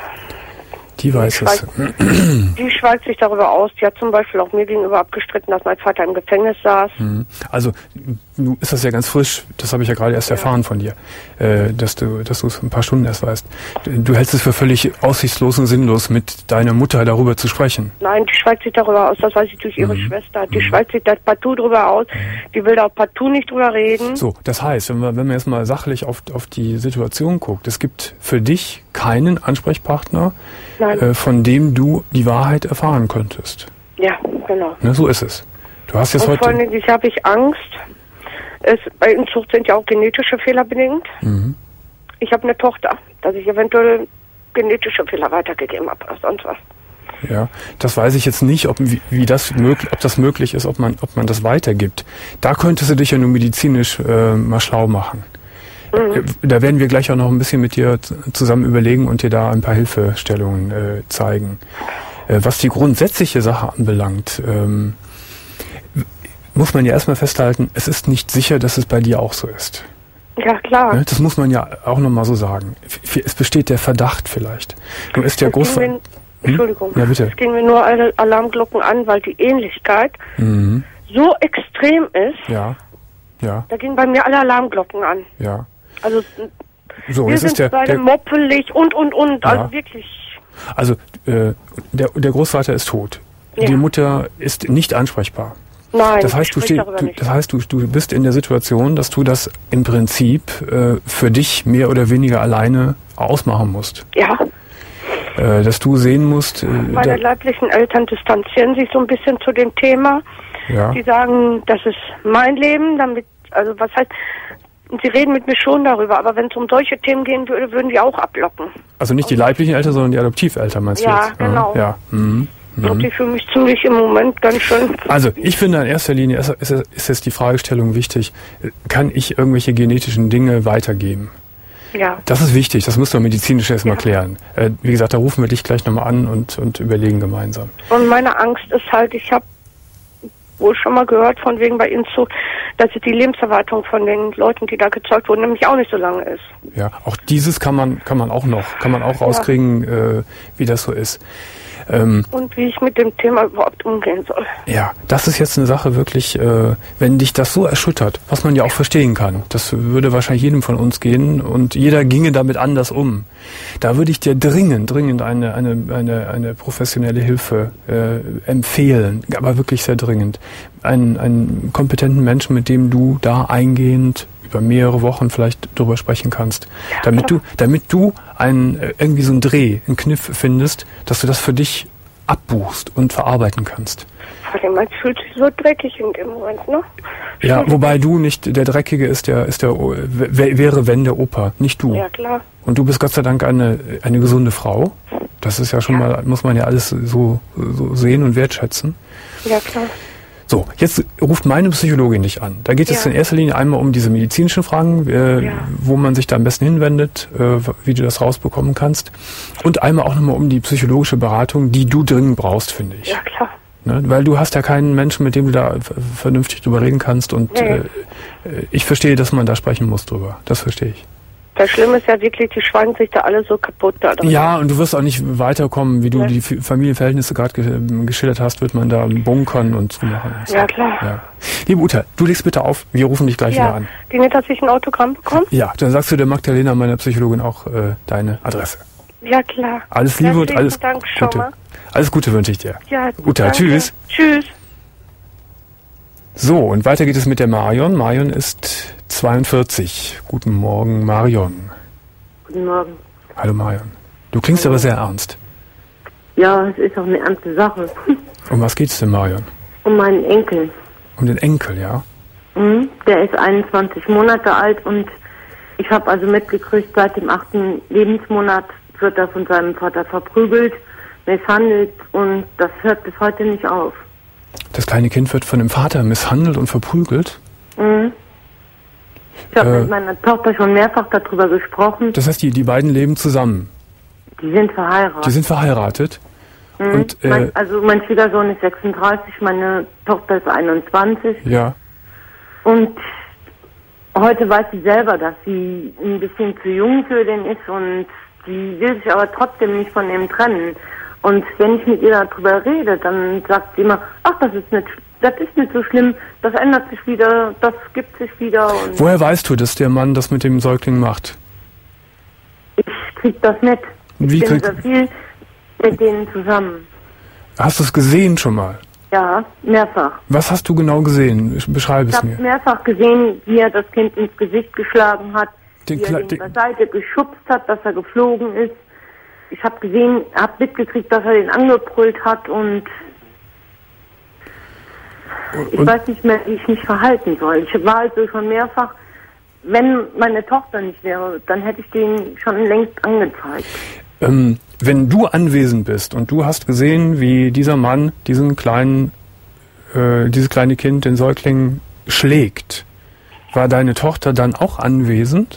Die weiß Die es. schweigt, die schweigt sich darüber aus. Die hat zum Beispiel auch mir gegenüber abgestritten, dass mein Vater im Gefängnis saß. Mhm. Also, nun ist das ja ganz frisch, das habe ich ja gerade erst erfahren von dir, äh, dass du dass du es ein paar Stunden erst weißt. Du, du hältst es für völlig aussichtslos und sinnlos, mit deiner Mutter darüber zu sprechen. Nein, die schweigt sich darüber aus. Das weiß ich durch ihre Mhm. Schwester. Die schweigt sich da partout drüber aus. Die will da auch partout nicht drüber reden. So, das heißt, wenn man, wenn man jetzt mal sachlich auf, auf die Situation guckt, es gibt für dich keinen Ansprechpartner, Nein. äh, von dem du die Wahrheit erfahren könntest. Ja, genau. Ne, so ist es. Du hast jetzt Und vor heute... allem ich habe ich Angst. Es, bei Inzucht sind ja auch genetische Fehler bedingt. Mhm. Ich habe eine Tochter, dass ich eventuell genetische Fehler weitergegeben habe oder sonst was. Ja, das weiß ich jetzt nicht, ob wie, wie das möglich, ob das möglich ist, ob man, ob man das weitergibt. Da könntest du dich ja nur medizinisch äh, mal schlau machen. Mhm. Da werden wir gleich auch noch ein bisschen mit dir z- zusammen überlegen und dir da ein paar Hilfestellungen äh, zeigen. Äh, was die grundsätzliche Sache anbelangt, ähm, muss man ja erstmal festhalten, es ist nicht sicher, dass es bei dir auch so ist. Ja, klar. Ne? Das muss man ja auch nochmal so sagen. F- Es besteht der Verdacht vielleicht. Nur ist der Es ging Großvater... mir- Entschuldigung. Ja, bitte. Es ging mir nur alle Alarmglocken an, weil die Ähnlichkeit Mhm. so extrem ist. Ja, ja, Da gingen bei mir alle Alarmglocken an. ja. Also So, wir jetzt sind ist der, beide der moppelig und und und. Ja. Also wirklich. also äh, der, der Großvater ist tot. Ja. Die Mutter ist nicht ansprechbar. Nein, Das heißt, ich du sprich stehst, darüber du, nicht. das heißt, du, du bist in der Situation, dass du das im Prinzip äh, für dich mehr oder weniger alleine ausmachen musst. Ja, Äh, dass du sehen musst, äh, meine der, leiblichen Eltern distanzieren sich so ein bisschen zu dem Thema. ja, Die sagen, das ist mein Leben, damit, also was heißt, sie reden mit mir schon darüber, aber wenn es um solche Themen gehen würde, würden die auch ablocken. also nicht die leiblichen Eltern, sondern die Adoptiveltern meinst Ja, du jetzt? genau. Ja, mhm. Und die fühlen mich ziemlich im Moment ganz schön. Also ich finde in erster Linie ist, ist, ist jetzt die Fragestellung wichtig, kann ich irgendwelche genetischen Dinge weitergeben? Ja, Das ist wichtig, das müssen wir medizinisch erstmal Ja. klären. Äh, wie gesagt, da rufen wir dich gleich nochmal an und, und überlegen gemeinsam. und meine Angst ist halt, ich habe wohl schon mal gehört, von wegen bei Ihnen zu, dass die Lebenserwartung von den Leuten, die da gezeugt wurden, nämlich auch nicht so lange ist. Ja, auch dieses kann man, kann man auch noch, kann man auch rauskriegen, ja. äh, wie das so ist. Ähm, und wie ich mit dem Thema überhaupt umgehen soll. Ja, das ist jetzt eine Sache wirklich, äh, wenn dich das so erschüttert, was man ja auch verstehen kann, das würde wahrscheinlich jedem von uns gehen und jeder ginge damit anders um. Da würde ich dir dringend, dringend eine, eine, eine, eine professionelle Hilfe äh, empfehlen, aber wirklich sehr dringend. Einen, einen kompetenten Menschen, mit dem du da eingehend über mehrere Wochen vielleicht drüber sprechen kannst, ja, damit du, damit du einen, irgendwie so einen Dreh, einen Kniff findest, dass du das für dich abbuchst und verarbeiten kannst. Man fühlt sich so dreckig in dem Moment, ne? Ja, wobei du nicht, der Dreckige ist der, ist der, wäre wenn der Opa, nicht du. Ja, klar. Und du bist Gott sei Dank eine, eine gesunde Frau. Das ist ja schon ja. mal, muss man ja alles so, so sehen und wertschätzen. Ja, klar. So, jetzt ruft meine Psychologin dich an. Da geht es ja. in erster Linie einmal um diese medizinischen Fragen, äh, ja. wo man sich da am besten hinwendet, äh, wie du das rausbekommen kannst. Und einmal auch nochmal um die psychologische Beratung, die du dringend brauchst, finde ich. Ja, klar. Ne? Weil du hast ja keinen Menschen, mit dem du da vernünftig drüber reden kannst. Und nee. äh, ich verstehe, dass man da sprechen muss drüber. Das verstehe ich. Das Schlimme ist ja wirklich, die schweigen sich da alle so kaputt da drin. Ja, und du wirst auch nicht weiterkommen, wie du ja. die Familienverhältnisse gerade ge- geschildert hast, wird man da bunkern und so machen. Und so. Ja, klar. Ja. Liebe Uta, du legst bitte auf, wir rufen dich gleich ja. wieder an. Die Nett hat sich ein Autogramm bekommen? Ja, dann sagst du der Magdalena, meiner Psychologin, auch äh, deine Adresse. Ja, klar. Alles Liebe und alles Dank, Gute. Alles Gute wünsche ich dir. Ja, Uta, danke. Tschüss. Tschüss. So, und weiter geht es mit der Marion. Marion ist zweiundvierzig. Guten Morgen, Marion. Guten Morgen. Hallo Marion. Du klingst Hallo. aber sehr ernst. Ja, es ist auch eine ernste Sache. Um was geht's denn, Marion? Um meinen Enkel. Um den Enkel, ja? Mhm, der ist einundzwanzig Monate alt und ich habe also mitgekriegt, seit dem achten Lebensmonat wird er von seinem Vater verprügelt, misshandelt und das hört bis heute nicht auf. Das kleine Kind wird von dem Vater misshandelt und verprügelt? Mhm. Ich habe äh, mit meiner Tochter schon mehrfach darüber gesprochen. Das heißt, die, die beiden leben zusammen? Die sind verheiratet. Die sind verheiratet? Mhm. Und, äh, mein, also mein Schwiegersohn ist sechsunddreißig, meine Tochter ist einundzwanzig. Ja. Und heute weiß sie selber, dass sie ein bisschen zu jung für den ist und sie will sich aber trotzdem nicht von ihm trennen. Und wenn ich mit ihr darüber rede, dann sagt sie immer, ach, das ist nicht, das ist nicht so schlimm, das ändert sich wieder, das gibt sich wieder. Und woher weißt du, dass der Mann das mit dem Säugling macht? Ich krieg das mit. Wie ich bin krieg... so viel mit denen zusammen. Hast du es gesehen schon mal? Ja, mehrfach. Was hast du genau gesehen? Beschreibe es mir. Ich habe mehrfach gesehen, wie er das Kind ins Gesicht geschlagen hat, den wie er ihn beiseite geschubst hat, dass er geflogen ist. Ich habe gesehen, habe mitgekriegt, dass er den angebrüllt hat und ich und weiß nicht mehr, wie ich mich verhalten soll. Ich war also schon mehrfach, wenn meine Tochter nicht wäre, dann hätte ich den schon längst angezeigt. Ähm, wenn du anwesend bist und du hast gesehen, wie dieser Mann diesen kleinen, äh, dieses kleine Kind, den Säugling, schlägt, war deine Tochter dann auch anwesend?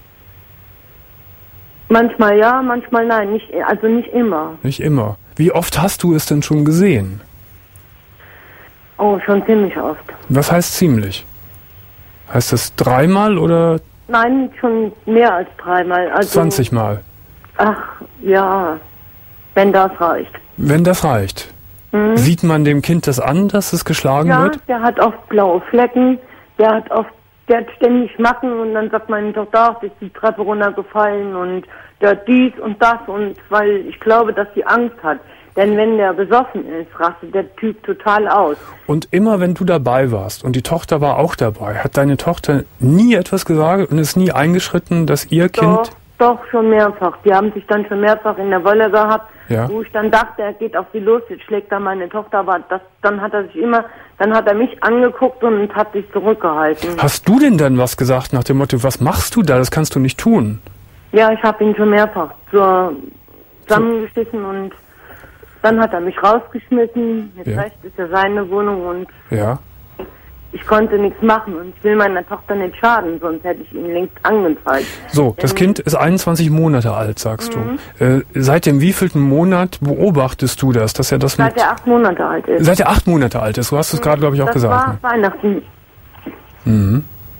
Manchmal ja, manchmal nein, nicht, also nicht immer. Nicht immer. Wie oft hast du es denn schon gesehen? Oh, schon ziemlich oft. Was heißt ziemlich? Heißt das dreimal oder? Nein, schon mehr als dreimal. Also, zwanzig Mal? Ach, ja, wenn das reicht. Wenn das reicht? Mhm. Sieht man dem Kind das an, dass es geschlagen ja, wird? Ja, der hat oft blaue Flecken, der hat oft Der hat ständig Macken und dann sagt meine Tochter, ach, ist die Treppe runtergefallen und der hat dies und das und weil ich glaube, dass sie Angst hat. Denn wenn der besoffen ist, rastet der Typ total aus. Und immer wenn du dabei warst und die Tochter war auch dabei, hat deine Tochter nie etwas gesagt und ist nie eingeschritten, dass ihr Doch, Kind... Doch, schon mehrfach. Die haben sich dann schon mehrfach in der Wolle gehabt, ja. wo ich dann dachte, er geht auf sie los, jetzt schlägt er meine Tochter, aber das, dann hat er sich immer, dann hat er mich angeguckt und hat sich zurückgehalten. Hast du denn dann was gesagt nach dem Motto, was machst du da, das kannst du nicht tun? Ja, ich habe ihn schon mehrfach zur, zusammengeschissen und dann hat er mich rausgeschmissen. Jetzt ja. rechts ist ja seine Wohnung und ja. ich konnte nichts machen und ich will meiner Tochter nicht schaden, sonst hätte ich ihn längst angezeigt. So, das Kind ist einundzwanzig Monate alt, sagst Mhm. du. Äh, seit dem wievielten Monat beobachtest du das, dass er das Seit mit... er acht Monate alt ist. Seit er acht Monate alt ist, du hast es gerade, glaube ich, auch das gesagt. war Ne? Weihnachten. Mhm.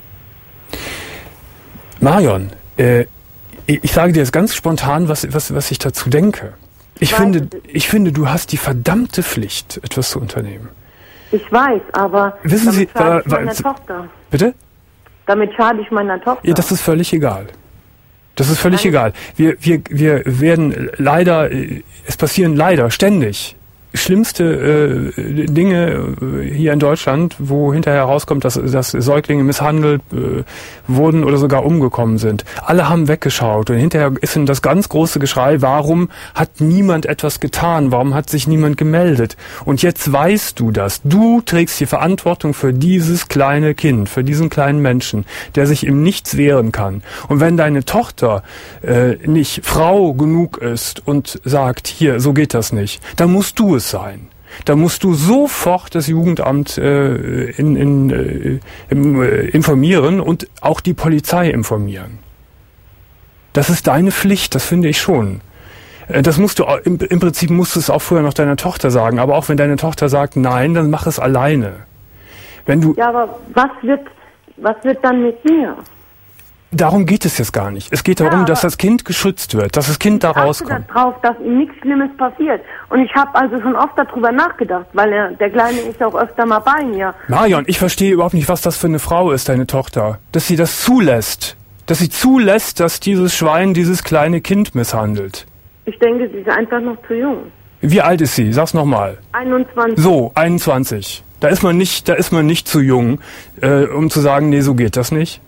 Marion, äh, ich, ich sage dir jetzt ganz spontan, was, was, was ich dazu denke. Ich Weiß finde, es. ich finde, du hast die verdammte Pflicht, etwas zu unternehmen. Ich weiß, aber Wissen damit Sie, schade ich äh, meiner weil- Tochter. Bitte? Damit schade ich meiner Tochter. Ja, das ist völlig egal. Das ist völlig egal. Wir, wir, wir werden leider, äh, es passieren leider ständig schlimmste äh, Dinge äh, hier in Deutschland, wo hinterher herauskommt, dass, dass Säuglinge misshandelt äh, wurden oder sogar umgekommen sind. Alle haben weggeschaut und hinterher ist dann das ganz große Geschrei, warum hat niemand etwas getan, warum hat sich niemand gemeldet? Und jetzt weißt du das. Du trägst die Verantwortung für dieses kleine Kind, für diesen kleinen Menschen, der sich im Nichts wehren kann. Und wenn deine Tochter äh, nicht Frau genug ist und sagt, hier, so geht das nicht, dann musst du es sein. Da musst du sofort das Jugendamt äh, in, in, äh, im, äh, informieren und auch die Polizei informieren. Das ist deine Pflicht, das finde ich schon. Äh, das musst du au- im, im Prinzip musst du es auch früher noch deiner Tochter sagen, aber auch wenn deine Tochter sagt nein, dann mach es alleine. Wenn du Ja, aber was wird, was wird dann mit mir? Darum geht es jetzt gar nicht. Es geht darum, Ja, dass aber- das Kind geschützt wird, dass das Kind da Ich achte rauskommt. darauf, dass ihm nichts Schlimmes passiert. Und ich habe also schon oft darüber nachgedacht, weil er, der Kleine ist auch öfter mal bei mir. Marion, ich verstehe überhaupt nicht, was das für eine Frau ist, deine Tochter. Dass sie das zulässt. Dass sie zulässt, dass dieses Schwein dieses kleine Kind misshandelt. Ich denke, sie ist einfach noch zu jung. Wie alt ist sie? Sag's nochmal. einundzwanzig. So, einundzwanzig. Da ist man nicht, da ist man nicht zu jung, äh, um zu sagen, nee, so geht das nicht.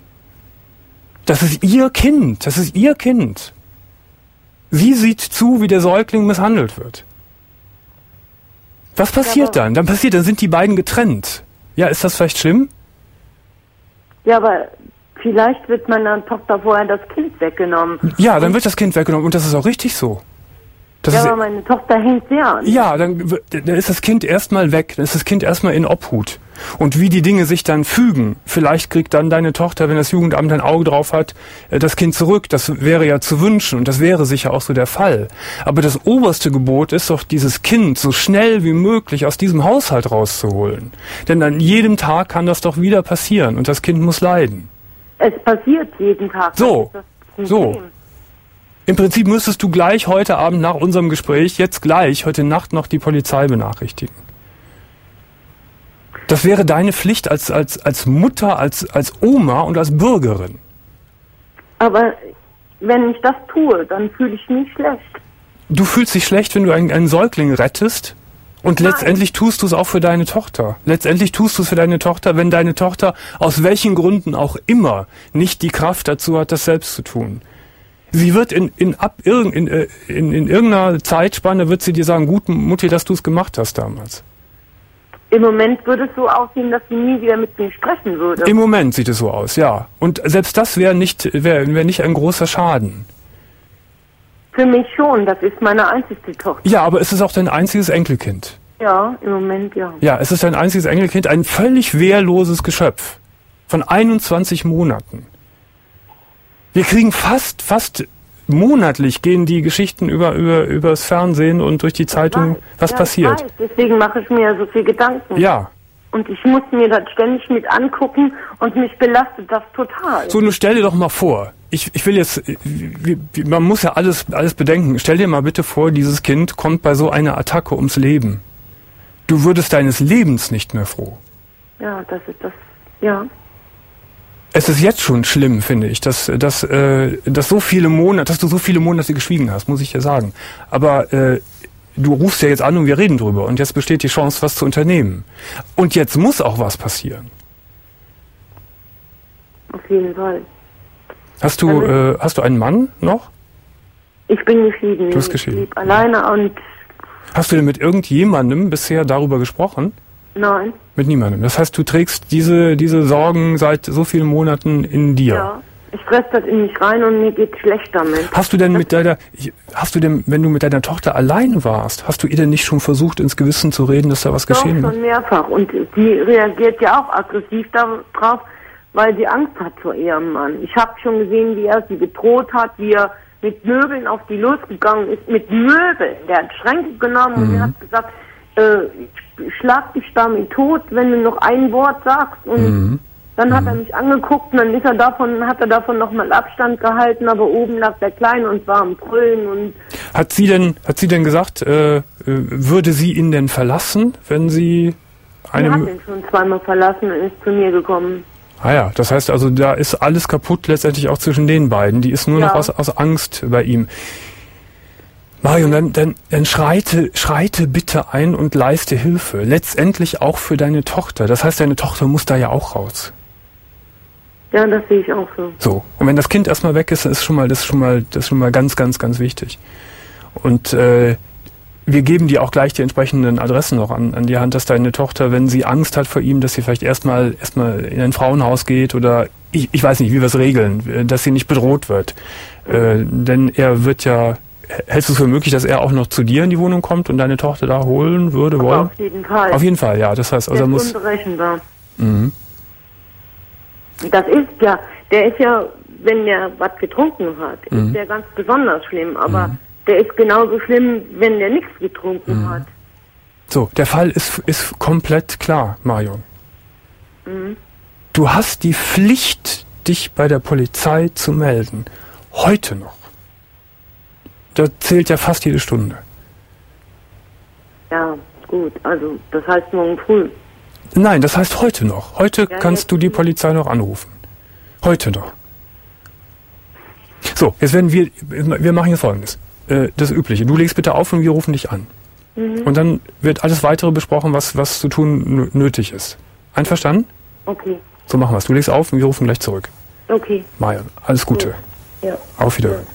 Das ist ihr Kind. Das ist ihr Kind. Sie sieht zu, wie der Säugling misshandelt wird. Was passiert Ja, aber- dann? Dann passiert, dann sind die beiden getrennt. Ja, ist das vielleicht schlimm? Ja, aber vielleicht wird meiner Tochter vorher das Kind weggenommen. Ja, dann wird das Kind weggenommen und das ist auch richtig so. Das Ja, ist, aber meine Tochter hängt sehr an. ja, dann, w- dann ist das Kind erstmal weg, dann ist das Kind erstmal in Obhut. Und wie die Dinge sich dann fügen, vielleicht kriegt dann deine Tochter, wenn das Jugendamt ein Auge drauf hat, äh, das Kind zurück. Das wäre ja zu wünschen und das wäre sicher auch so der Fall. Aber das oberste Gebot ist doch, dieses Kind so schnell wie möglich aus diesem Haushalt rauszuholen. Denn an jedem Tag kann das doch wieder passieren und das Kind muss leiden. Es passiert jeden Tag. So, Das ist das so. Problem. Im Prinzip müsstest du gleich heute Abend nach unserem Gespräch, jetzt gleich, heute Nacht noch die Polizei benachrichtigen. Das wäre deine Pflicht als, als, als Mutter, als, als Oma und als Bürgerin. Aber wenn ich das tue, dann fühle ich mich schlecht. Du fühlst dich schlecht, wenn du einen, einen Säugling rettest und Nein. letztendlich tust du es auch für deine Tochter. Letztendlich tust du es für deine Tochter, wenn deine Tochter aus welchen Gründen auch immer nicht die Kraft dazu hat, das selbst zu tun. Sie wird in, in, ab, irg- in, äh, in, in irgendeiner Zeitspanne wird sie dir sagen, gut, Mutti, dass du es gemacht hast damals. Im Moment würde es so aussehen, dass sie nie wieder mit mir sprechen würde. Im Moment sieht es so aus, ja. Und selbst das wäre nicht, wäre wär nicht ein großer Schaden. Für mich schon, das ist meine einzigste Tochter. Ja, aber es ist auch dein einziges Enkelkind. Ja, im Moment ja. Ja, es ist dein einziges Enkelkind, ein völlig wehrloses Geschöpf. Von einundzwanzig Monaten. Wir kriegen fast, fast monatlich gehen die Geschichten über, über, übers Fernsehen und durch die Zeitung, was ja, passiert. Ich weiß, deswegen mache ich mir so viel Gedanken. Ja. Und ich muss mir das ständig mit angucken und mich belastet das total. So, nun stell dir doch mal vor, ich, ich will jetzt, wie, wie, man muss ja alles, alles bedenken. Stell dir mal bitte vor, dieses Kind kommt bei so einer Attacke ums Leben. Du würdest deines Lebens nicht mehr froh. Ja, das ist das, ja. Es ist jetzt schon schlimm, finde ich, dass, dass, äh, dass so viele Monate, dass du so viele Monate geschwiegen hast, muss ich dir sagen. Aber äh, du rufst ja jetzt an und wir reden drüber und jetzt besteht die Chance, was zu unternehmen. Und jetzt muss auch was passieren. Auf jeden Fall. Hast du, äh, hast du einen Mann noch? Ich bin geschieden. Du bist ich geschieden. lebe alleine und Hast du denn mit irgendjemandem bisher darüber gesprochen? nein. Mit niemandem. Das heißt, du trägst diese, diese Sorgen seit so vielen Monaten in dir. Ja, ich fresse das in mich rein und mir geht's schlecht damit. Hast du denn mit deiner, hast du denn, wenn du mit deiner Tochter allein warst, hast du ihr denn nicht schon versucht, ins Gewissen zu reden, dass da was Doch, geschehen ist? schon mehrfach. Und sie reagiert ja auch aggressiv darauf, weil sie Angst hat vor ihrem Mann. Ich habe schon gesehen, wie er sie bedroht hat, wie er mit Möbeln auf die losgegangen ist, mit Möbeln. Der hat Schränke genommen mhm. und er hat gesagt, äh, ich schlag dich damit tot, wenn du noch ein Wort sagst. Und mhm. dann mhm. hat er mich angeguckt und dann ist er davon, hat er davon nochmal Abstand gehalten, aber oben lag der Kleine und war am Brüllen. Und hat sie denn, hat sie denn gesagt, äh, würde sie ihn denn verlassen, wenn sie eine... Sie hat ihn schon zweimal verlassen und ist zu mir gekommen. Ah ja, das heißt also, da ist alles kaputt letztendlich auch zwischen den beiden. Die ist nur ja. noch aus, aus Angst bei ihm. Marion, dann, dann, dann schreite, schreite bitte ein und leiste Hilfe. Letztendlich auch für deine Tochter. Das heißt, deine Tochter muss da ja auch raus. Ja, das sehe ich auch so. So. Und wenn das Kind erstmal weg ist, ist schon mal, das ist schon mal, das ist schon mal ganz, ganz, ganz wichtig. Und, äh, wir geben dir auch gleich die entsprechenden Adressen noch an, an die Hand, dass deine Tochter, wenn sie Angst hat vor ihm, dass sie vielleicht erstmal erstmal in ein Frauenhaus geht oder ich, ich weiß nicht, wie wir es regeln, dass sie nicht bedroht wird. Äh, denn er wird ja, hältst du es für möglich, dass er auch noch zu dir in die Wohnung kommt und deine Tochter da holen würde, Aber wollen? Auf jeden Fall. Auf jeden Fall, ja. Das heißt, also der er muss. ist unberechenbar. Mhm. Das ist ja, der ist ja, wenn der was getrunken hat, Mhm. ist der ganz besonders schlimm, aber Mhm. der ist genauso schlimm, wenn der nichts getrunken Mhm. hat. So, der Fall ist, ist komplett klar, Marion. Mhm. Du hast die Pflicht, dich bei der Polizei zu melden. Heute noch. Da zählt ja fast jede Stunde. Ja, gut, also das heißt morgen früh. Nein, das heißt heute noch. Heute Ja, kannst jetzt du die nicht. Polizei noch anrufen. Heute noch. So, jetzt werden wir, wir machen jetzt Folgendes. Äh, das Übliche. Du legst bitte auf und wir rufen dich an. Mhm. Und dann wird alles weitere besprochen, was, was zu tun n- nötig ist. Einverstanden? Okay, So machen wir es. Du legst auf und wir rufen gleich zurück. okay, Marion, alles Gute. ja. Auf Wiederhören.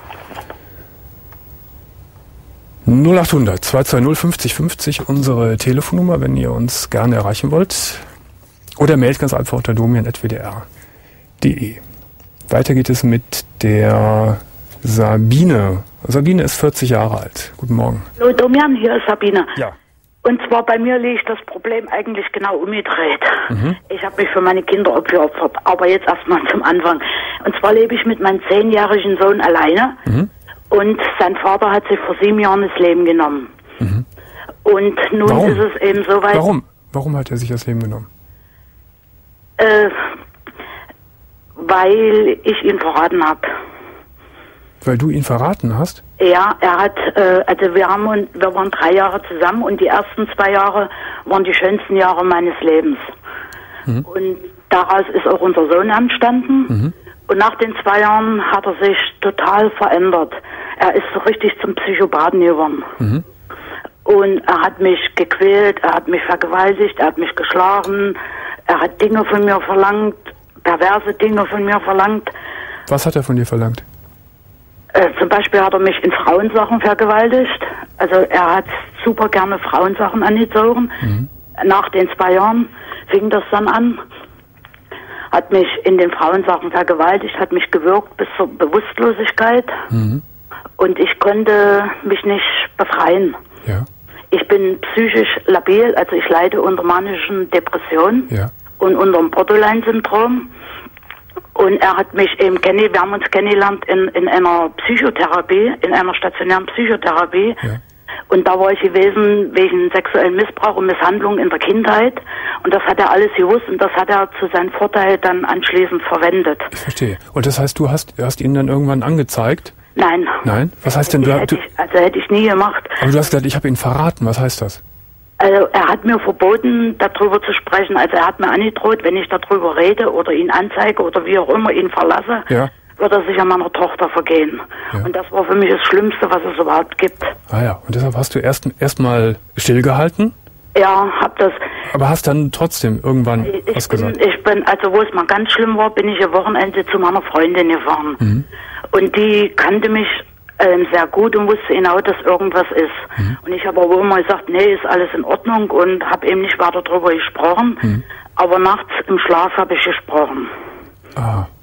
null achthundert zwei zwei null fünfzig fünfzig, unsere Telefonnummer, wenn ihr uns gerne erreichen wollt. Oder mailt ganz einfach unter domian at w d r punkt d e. Weiter geht es mit der Sabine. Sabine ist vierzig Jahre alt. Guten Morgen. Hallo Domian, hier ist Sabine. Ja. Und zwar bei mir liegt das Problem eigentlich genau umgedreht. Mhm. Ich habe mich für meine Kinder geopfert, aber jetzt erstmal zum Anfang. Und zwar lebe ich mit meinem zehnjährigen Sohn alleine Mhm. und sein Vater hat sich vor sieben Jahren das Leben genommen. Mhm. Und nun Warum? ist es eben so weit... Warum? Warum hat er sich das Leben genommen? Äh, weil ich ihn verraten habe. Weil du ihn verraten hast? Ja, er hat, äh, also wir haben uns, wir waren drei Jahre zusammen und die ersten zwei Jahre waren die schönsten Jahre meines Lebens. Mhm. Und daraus ist auch unser Sohn entstanden. Mhm. Und nach den zwei Jahren hat er sich total verändert. Er ist so richtig zum Psychopathen geworden. Mhm. Und er hat mich gequält, er hat mich vergewaltigt, er hat mich geschlagen, er hat Dinge von mir verlangt, perverse Dinge von mir verlangt. Was hat er von dir verlangt? Äh, zum Beispiel hat er mich in Frauensachen vergewaltigt. Also er hat super gerne Frauensachen angezogen. Mhm. Nach den zwei Jahren fing das dann an. Hat mich in den Frauensachen vergewaltigt, hat mich gewürgt bis zur Bewusstlosigkeit. Mhm. Und ich konnte mich nicht befreien. Ja. Ich bin psychisch labil, also ich leide unter manischen Depressionen Ja. und unter dem Borderline-Syndrom. Und er hat mich eben kennengelernt, wir haben uns kennengelernt in, in einer Psychotherapie, in einer stationären Psychotherapie. Ja. Und da war ich gewesen wegen sexuellen Missbrauch und Misshandlung in der Kindheit. Und das hat er alles gewusst und das hat er zu seinem Vorteil dann anschließend verwendet. Ich verstehe. Und das heißt, du hast, hast ihn dann irgendwann angezeigt? Nein. Nein? Was heißt denn, du, hätte du ich, Also hätte ich nie gemacht. aber du hast gesagt, ich habe ihn verraten. Was heißt das? Also er hat mir verboten, darüber zu sprechen. Also er hat mir angedroht, wenn ich darüber rede oder ihn anzeige oder wie auch immer ihn verlasse, Ja. wird er sich an meiner Tochter vergehen. Ja. Und das war für mich das Schlimmste, was es überhaupt gibt. Ah ja. Und deshalb hast du erst erstmal stillgehalten, Ja, hab das. aber hast dann trotzdem irgendwann Ich was bin, gesagt. ich bin, also wo es mal ganz schlimm war, bin ich am Wochenende zu meiner Freundin gefahren. Mhm. Und die kannte mich ähm, sehr gut und wusste genau, dass irgendwas ist. Mhm. Und ich habe aber immer gesagt, nee, ist alles in Ordnung und habe eben nicht weiter darüber gesprochen. Mhm. Aber nachts im Schlaf habe ich gesprochen. Ah.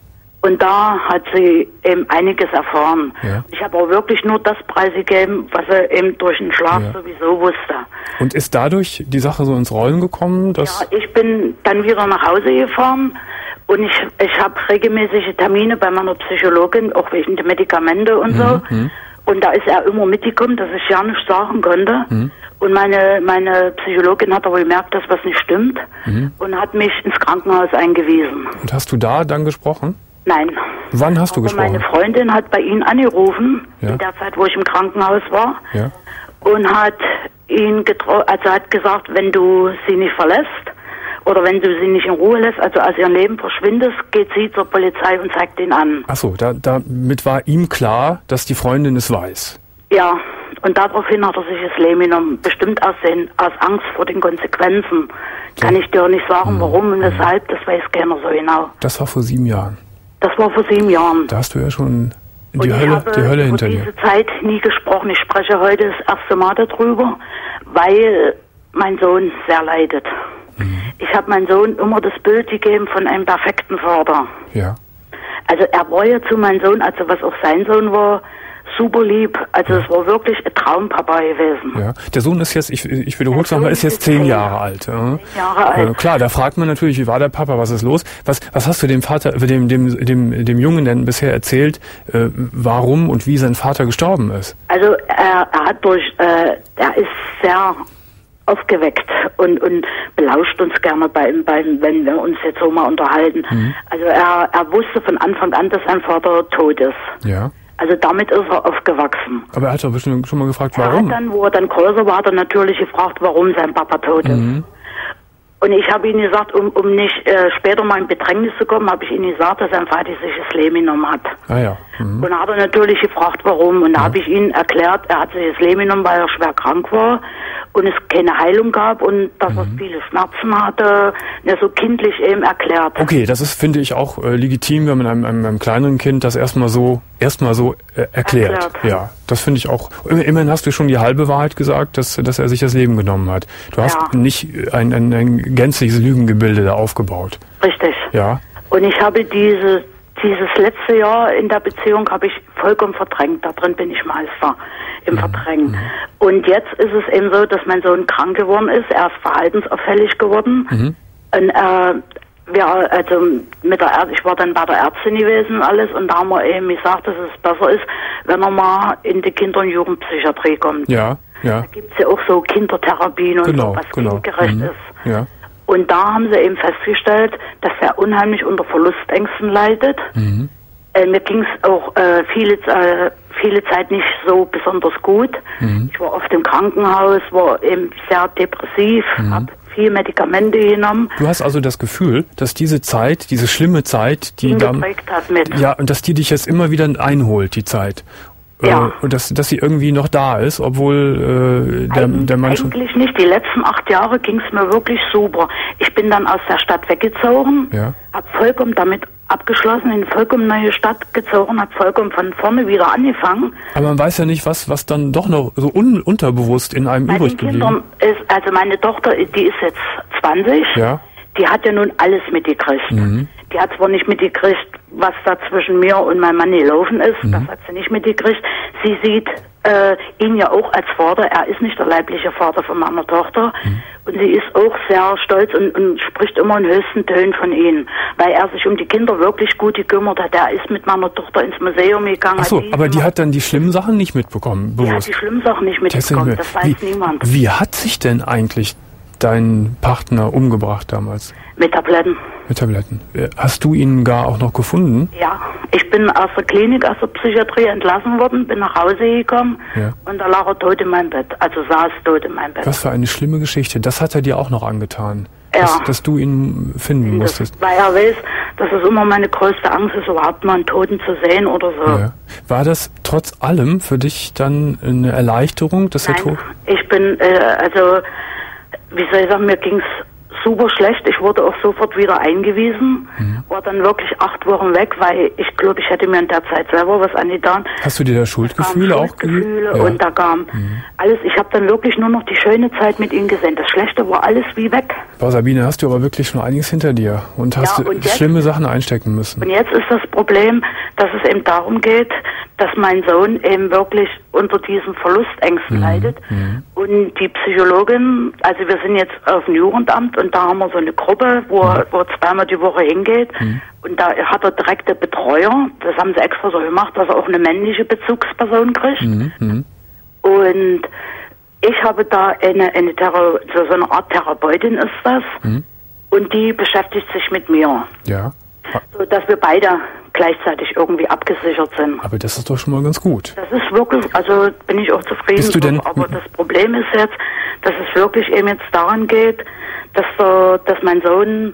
Und da hat sie eben einiges erfahren. Ja. Ich habe auch wirklich nur das preisgegeben, was er eben durch den Schlaf Ja. sowieso wusste. Und ist dadurch die Sache so ins Rollen gekommen, dass... Ja, ich bin dann wieder nach Hause gefahren und ich, ich habe regelmäßige Termine bei meiner Psychologin, auch wegen der Medikamente und so. Mhm. Und da ist er immer mitgekommen, dass ich ja nichts sagen konnte. Mhm. Und meine, meine Psychologin hat aber gemerkt, dass was nicht stimmt Mhm. und hat mich ins Krankenhaus eingewiesen. Und hast du da dann gesprochen? Nein. Wann hast du Aber gesprochen? meine Freundin hat bei ihm angerufen, Ja. in der Zeit, wo ich im Krankenhaus war, Ja. und hat ihn getro- also hat gesagt, wenn du sie nicht verlässt oder wenn du sie nicht in Ruhe lässt, also aus ihrem Leben verschwindest, geht sie zur Polizei und zeigt ihn an. Ach so, da, damit war ihm klar, dass die Freundin es weiß. Ja, und daraufhin hat er sich das Leben genommen. Bestimmt aus, den, aus Angst vor den Konsequenzen. Kann ich dir auch nicht sagen, warum und weshalb, das weiß keiner so genau. Das war vor sieben Jahren. Das war vor sieben Jahren. Da hast du ja schon die Und ich Hölle, habe die Hölle über hinter dir. diese Zeit nie gesprochen. Ich spreche heute das erste Mal darüber, weil mein Sohn sehr leidet. Mhm. Ich habe meinem Sohn immer das Bild gegeben von einem perfekten Vater. Ja. Also er war ja zu meinem Sohn, also was auch sein Sohn war, super lieb. Also es war wirklich ein Traumpapa gewesen. Ja, der Sohn ist jetzt, ich, ich wiederhole es nochmal, ist jetzt zehn Jahre alt. Ja. Jahre alt. Äh, klar, da fragt man natürlich, wie war der Papa, was ist los? Was, was hast du dem Vater, dem, dem, dem, dem Jungen denn bisher erzählt, äh, warum und wie sein Vater gestorben ist? Also er, er hat durch, äh, er ist sehr aufgeweckt und, und belauscht uns gerne beim, beim, wenn wir uns jetzt so mal unterhalten. Mhm. Also er, er wusste von Anfang an, dass sein Vater tot ist. Ja. Also damit ist er aufgewachsen. Aber er hat doch bestimmt schon mal gefragt, Er warum? hat dann, wo er dann größer war, hat er natürlich gefragt, warum sein Papa tot ist. Mhm. Und ich habe ihm gesagt, um, um nicht äh, später mal in Bedrängnis zu kommen, habe ich ihm gesagt, dass sein Vater sich das Leben genommen hat. Ah ja. Mhm. Und da hat er natürlich gefragt, warum. Und da habe ich ihm erklärt, er hat sich das Leben genommen, weil er schwer krank war und es keine Heilung gab und dass er viele Schmerzen hatte. Ja, so kindlich eben erklärt. Okay, das ist, finde ich, auch äh, legitim, wenn man einem, einem, einem kleineren Kind das erstmal so erstmal so äh, erklärt. Erklärt. Ja, das finde ich auch. Immerhin hast du schon die halbe Wahrheit gesagt, dass, dass er sich das Leben genommen hat. Du hast Ja. nicht ein, ein, ein gänzliches Lügengebilde da aufgebaut. Richtig. Ja. Und ich habe diese, dieses letzte Jahr in der Beziehung habe ich vollkommen verdrängt. Da drin bin ich Meister im Verdrängen. Und jetzt ist es eben so, dass mein Sohn krank geworden ist. Er ist verhaltensauffällig geworden. Mhm. Und äh, wir, also mit der Ärztin, ich war dann bei der Ärztin gewesen und alles und da haben wir eben gesagt, dass es besser ist, wenn er mal in die Kinder- und Jugendpsychiatrie kommt. Ja, ja. Da gibt es ja auch so Kindertherapien und Genau, so, was genau. kindgerecht Mhm. ist. Ja. Und da haben sie eben festgestellt, dass er unheimlich unter Verlustängsten leidet. Mhm. Äh, mir ging es auch äh, viele, äh, viele Zeit nicht so besonders gut. Mhm. Ich war oft im Krankenhaus, war eben sehr depressiv, Mhm. habe viel Medikamente genommen. Du hast also das Gefühl, dass diese Zeit, diese schlimme Zeit, die ihn dann, geprägt hat mit. ja, und dass die dich jetzt immer wieder einholt, die Zeit. Ja. Äh, und dass, dass sie irgendwie noch da ist, obwohl äh, der, Eig der Mann schon... Eigentlich nicht. Die letzten acht Jahre ging es mir wirklich super. Ich bin dann aus der Stadt weggezogen, Ja. habe vollkommen damit abgeschlossen, in eine vollkommen neue Stadt gezogen, habe vollkommen von vorne wieder angefangen. Aber man weiß ja nicht, was, was dann doch noch so un unterbewusst in einem Bei den übrig geblieben Kindern ist, also meine Tochter, die ist jetzt zwanzig, Ja. die hat ja nun alles mitgekriegt. Mhm. Die hat zwar nicht mitgekriegt, was da zwischen mir und meinem Mann gelaufen ist, Mhm. das hat sie nicht mitgekriegt. Sie sieht äh, ihn ja auch als Vater, er ist nicht der leibliche Vater von meiner Tochter. Mhm. Und sie ist auch sehr stolz und, und spricht immer in höchsten Tönen von ihm, weil er sich um die Kinder wirklich gut gekümmert hat. Er ist mit meiner Tochter ins Museum gegangen. Ach so, hat aber die hat dann die schlimmen Sachen nicht mitbekommen, die hat bewusst. die schlimmen Sachen nicht Das sind mitbekommen, wir- das weiß wie, niemand. Wie hat sich denn eigentlich dein Partner umgebracht damals? Mit Tabletten. Mit Tabletten. Äh, Hast du ihn gar auch noch gefunden? Ja, ich bin aus der Klinik, aus der Psychiatrie entlassen worden, bin nach Hause gekommen Ja. und da lag er tot in meinem Bett, also saß tot in meinem Bett. Was für eine schlimme Geschichte. Das hat er dir auch noch angetan. Ja. Dass, dass du ihn finden Das, musstest. weil er weiß, dass es immer meine größte Angst ist, überhaupt mal einen Toten zu sehen oder so. Ja. War das trotz allem für dich dann eine Erleichterung, dass er tot... Nein, ich bin, äh, also, wie soll ich sagen, mir ging's super schlecht. Ich wurde auch sofort wieder eingewiesen. Mhm. War dann wirklich acht Wochen weg, weil ich glaube, ich hätte mir in der Zeit selber was angetan. Hast du dir da Schuldgefühle auch gegeben? Schuldgefühle ja. Und da kam mhm. alles. Ich habe dann wirklich nur noch die schöne Zeit mit ihm gesehen. Das Schlechte war alles wie weg. Boah, Sabine, hast du aber wirklich schon einiges hinter dir und hast ja, und jetzt, schlimme Sachen einstecken müssen. Und jetzt ist das Problem, dass es eben darum geht, dass mein Sohn eben wirklich unter diesen Verlustängsten mhm. leidet. Mhm. Und die Psychologin, also wir sind jetzt auf dem Jugendamt und da haben wir so eine Gruppe, wo, mhm. wo er zweimal die Woche hingeht. Mhm. Und da hat er direkte Betreuer. Das haben sie extra so gemacht, dass er auch eine männliche Bezugsperson kriegt. Mhm. Mhm. Und ich habe da eine, eine Thera- so eine Art Therapeutin ist das. Mhm. Und die beschäftigt sich mit mir. Ja. So, dass wir beide gleichzeitig irgendwie abgesichert sind. Aber das ist doch schon mal ganz gut. Das ist wirklich, also bin ich auch zufrieden. Bist du denn, aber das Problem ist jetzt, dass es wirklich eben jetzt daran geht, dass, der, dass mein Sohn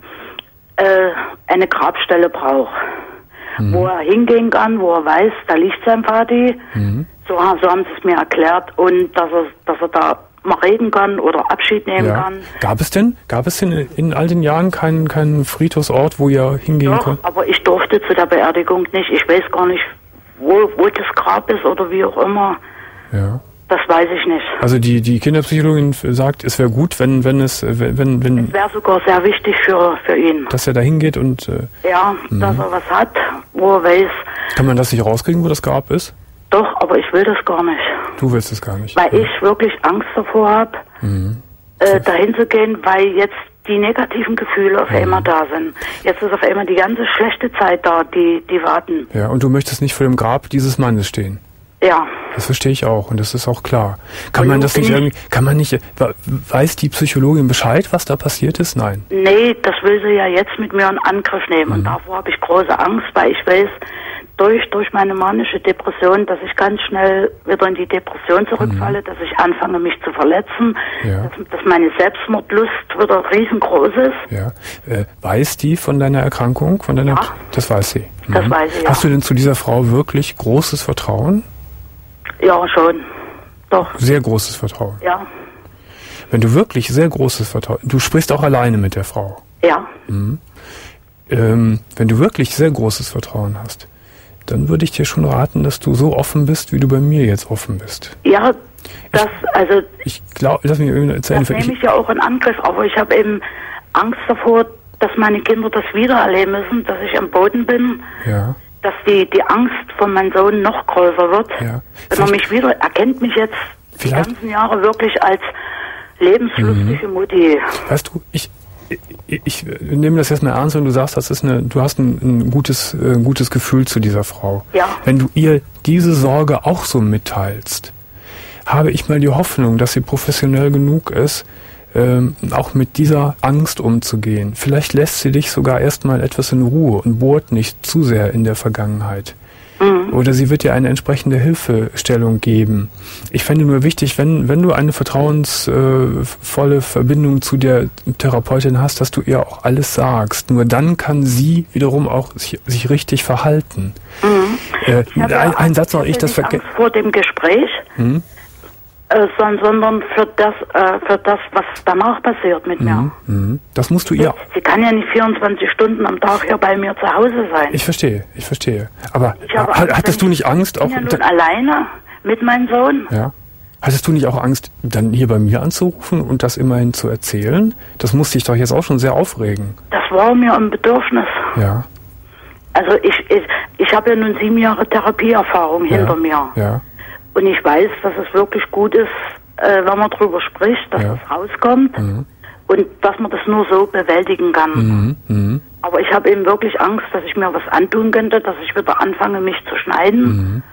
äh, eine Grabstelle braucht. Mhm. Wo er hingehen kann, wo er weiß, da liegt sein Vati. Mhm. So, so haben sie es mir erklärt. Und dass er, dass er da mal reden kann oder Abschied nehmen ja. kann. Gab es denn, gab es denn in all den Jahren keinen, keinen Friedhofsort, wo ihr hingehen Doch, könnt? Aber ich durfte zu der Beerdigung nicht. Ich weiß gar nicht, wo, wo das Grab ist oder wie auch immer. Ja. Das weiß ich nicht. Also die, die Kinderpsychologin sagt, es wäre gut, wenn, wenn es, wenn, wenn. Es wäre sogar sehr wichtig für, für ihn. Dass er da hingeht und, äh, ja, dass er was hat, wo er weiß. Kann man das nicht rauskriegen, wo das Grab ist? Doch, aber ich will das gar nicht. Du willst es gar nicht. Weil ja. ich wirklich Angst davor habe, mhm. äh, dahin zu gehen, weil jetzt die negativen Gefühle auf mhm. einmal da sind. Jetzt ist auf einmal die ganze schlechte Zeit da, die, die warten. Ja, und du möchtest nicht vor dem Grab dieses Mannes stehen. Ja. Das verstehe ich auch und das ist auch klar. Kann und man das nicht irgendwie, kann man nicht, weiß die Psychologin Bescheid, was da passiert ist? Nein. Nee, das will sie ja jetzt mit mir in Angriff nehmen mhm. und davor habe ich große Angst, weil ich weiß, durch, durch meine manische Depression, dass ich ganz schnell wieder in die Depression zurückfalle, mhm. dass ich anfange, mich zu verletzen, ja. dass, dass meine Selbstmordlust wieder riesengroß ist. Ja. Äh, weiß die von deiner Erkrankung? Von deiner ja. Das weiß sie. Mhm. Das weiß sie, ja. Hast du denn zu dieser Frau wirklich großes Vertrauen? Ja, schon. Doch. Sehr großes Vertrauen? Ja. Wenn du wirklich sehr großes Vertrauen... Du sprichst auch alleine mit der Frau? Ja. Mhm. Ähm, wenn du wirklich sehr großes Vertrauen hast, dann würde ich dir schon raten, dass du so offen bist, wie du bei mir jetzt offen bist. Ja, das, ich, also... Ich glaube, lass mich erzählen. Das nehme ich ja auch in Angriff, aber ich habe eben Angst davor, dass meine Kinder das wieder erleben müssen, dass ich am Boden bin. Ja. Dass die, die Angst von meinem Sohn noch größer wird. Ja. Wenn er mich wieder, er kennt mich jetzt Vielleicht. die ganzen Jahre wirklich als lebenslustige mhm. Mutti. Weißt du, ich... Ich, ich nehme das jetzt mal ernst, wenn du sagst, das ist eine, du hast ein, ein gutes, äh, gutes Gefühl zu dieser Frau. Ja. Wenn du ihr diese Sorge auch so mitteilst, habe ich mal die Hoffnung, dass sie professionell genug ist, ähm, auch mit dieser Angst umzugehen. Vielleicht lässt sie dich sogar erstmal etwas in Ruhe und bohrt nicht zu sehr in der Vergangenheit. Mhm. Oder sie wird dir eine entsprechende Hilfestellung geben. Ich fände nur wichtig, wenn, wenn du eine vertrauensvolle Verbindung zu der Therapeutin hast, dass du ihr auch alles sagst. Nur dann kann sie wiederum auch sich, sich richtig verhalten. Mhm. Äh, ein, ein Satz noch, ich das vergesse. Vor dem Gespräch, mhm. äh, sondern für das, äh, für das, was danach passiert mit mir. Mhm. Das musst du ihr... Sie kann ja nicht vierundzwanzig Stunden am Tag hier bei mir zu Hause sein. Ich verstehe, ich verstehe. Aber ich habe Angst, hattest du nicht Angst? Ich bin auch ja nun alleine mit meinem Sohn. Ja. Hattest du nicht auch Angst, dann hier bei mir anzurufen und das immerhin zu erzählen? Das musste dich doch jetzt auch schon sehr aufregen. Das war mir ein Bedürfnis. Ja. Also ich, ich, ich habe ja nun sieben Jahre Therapieerfahrung ja. hinter mir. Ja. Und ich weiß, dass es wirklich gut ist, äh, wenn man drüber spricht, dass ja. es rauskommt mhm. und dass man das nur so bewältigen kann. Mhm. Mhm. Aber ich habe eben wirklich Angst, dass ich mir was antun könnte, dass ich wieder anfange, mich zu schneiden. Mhm.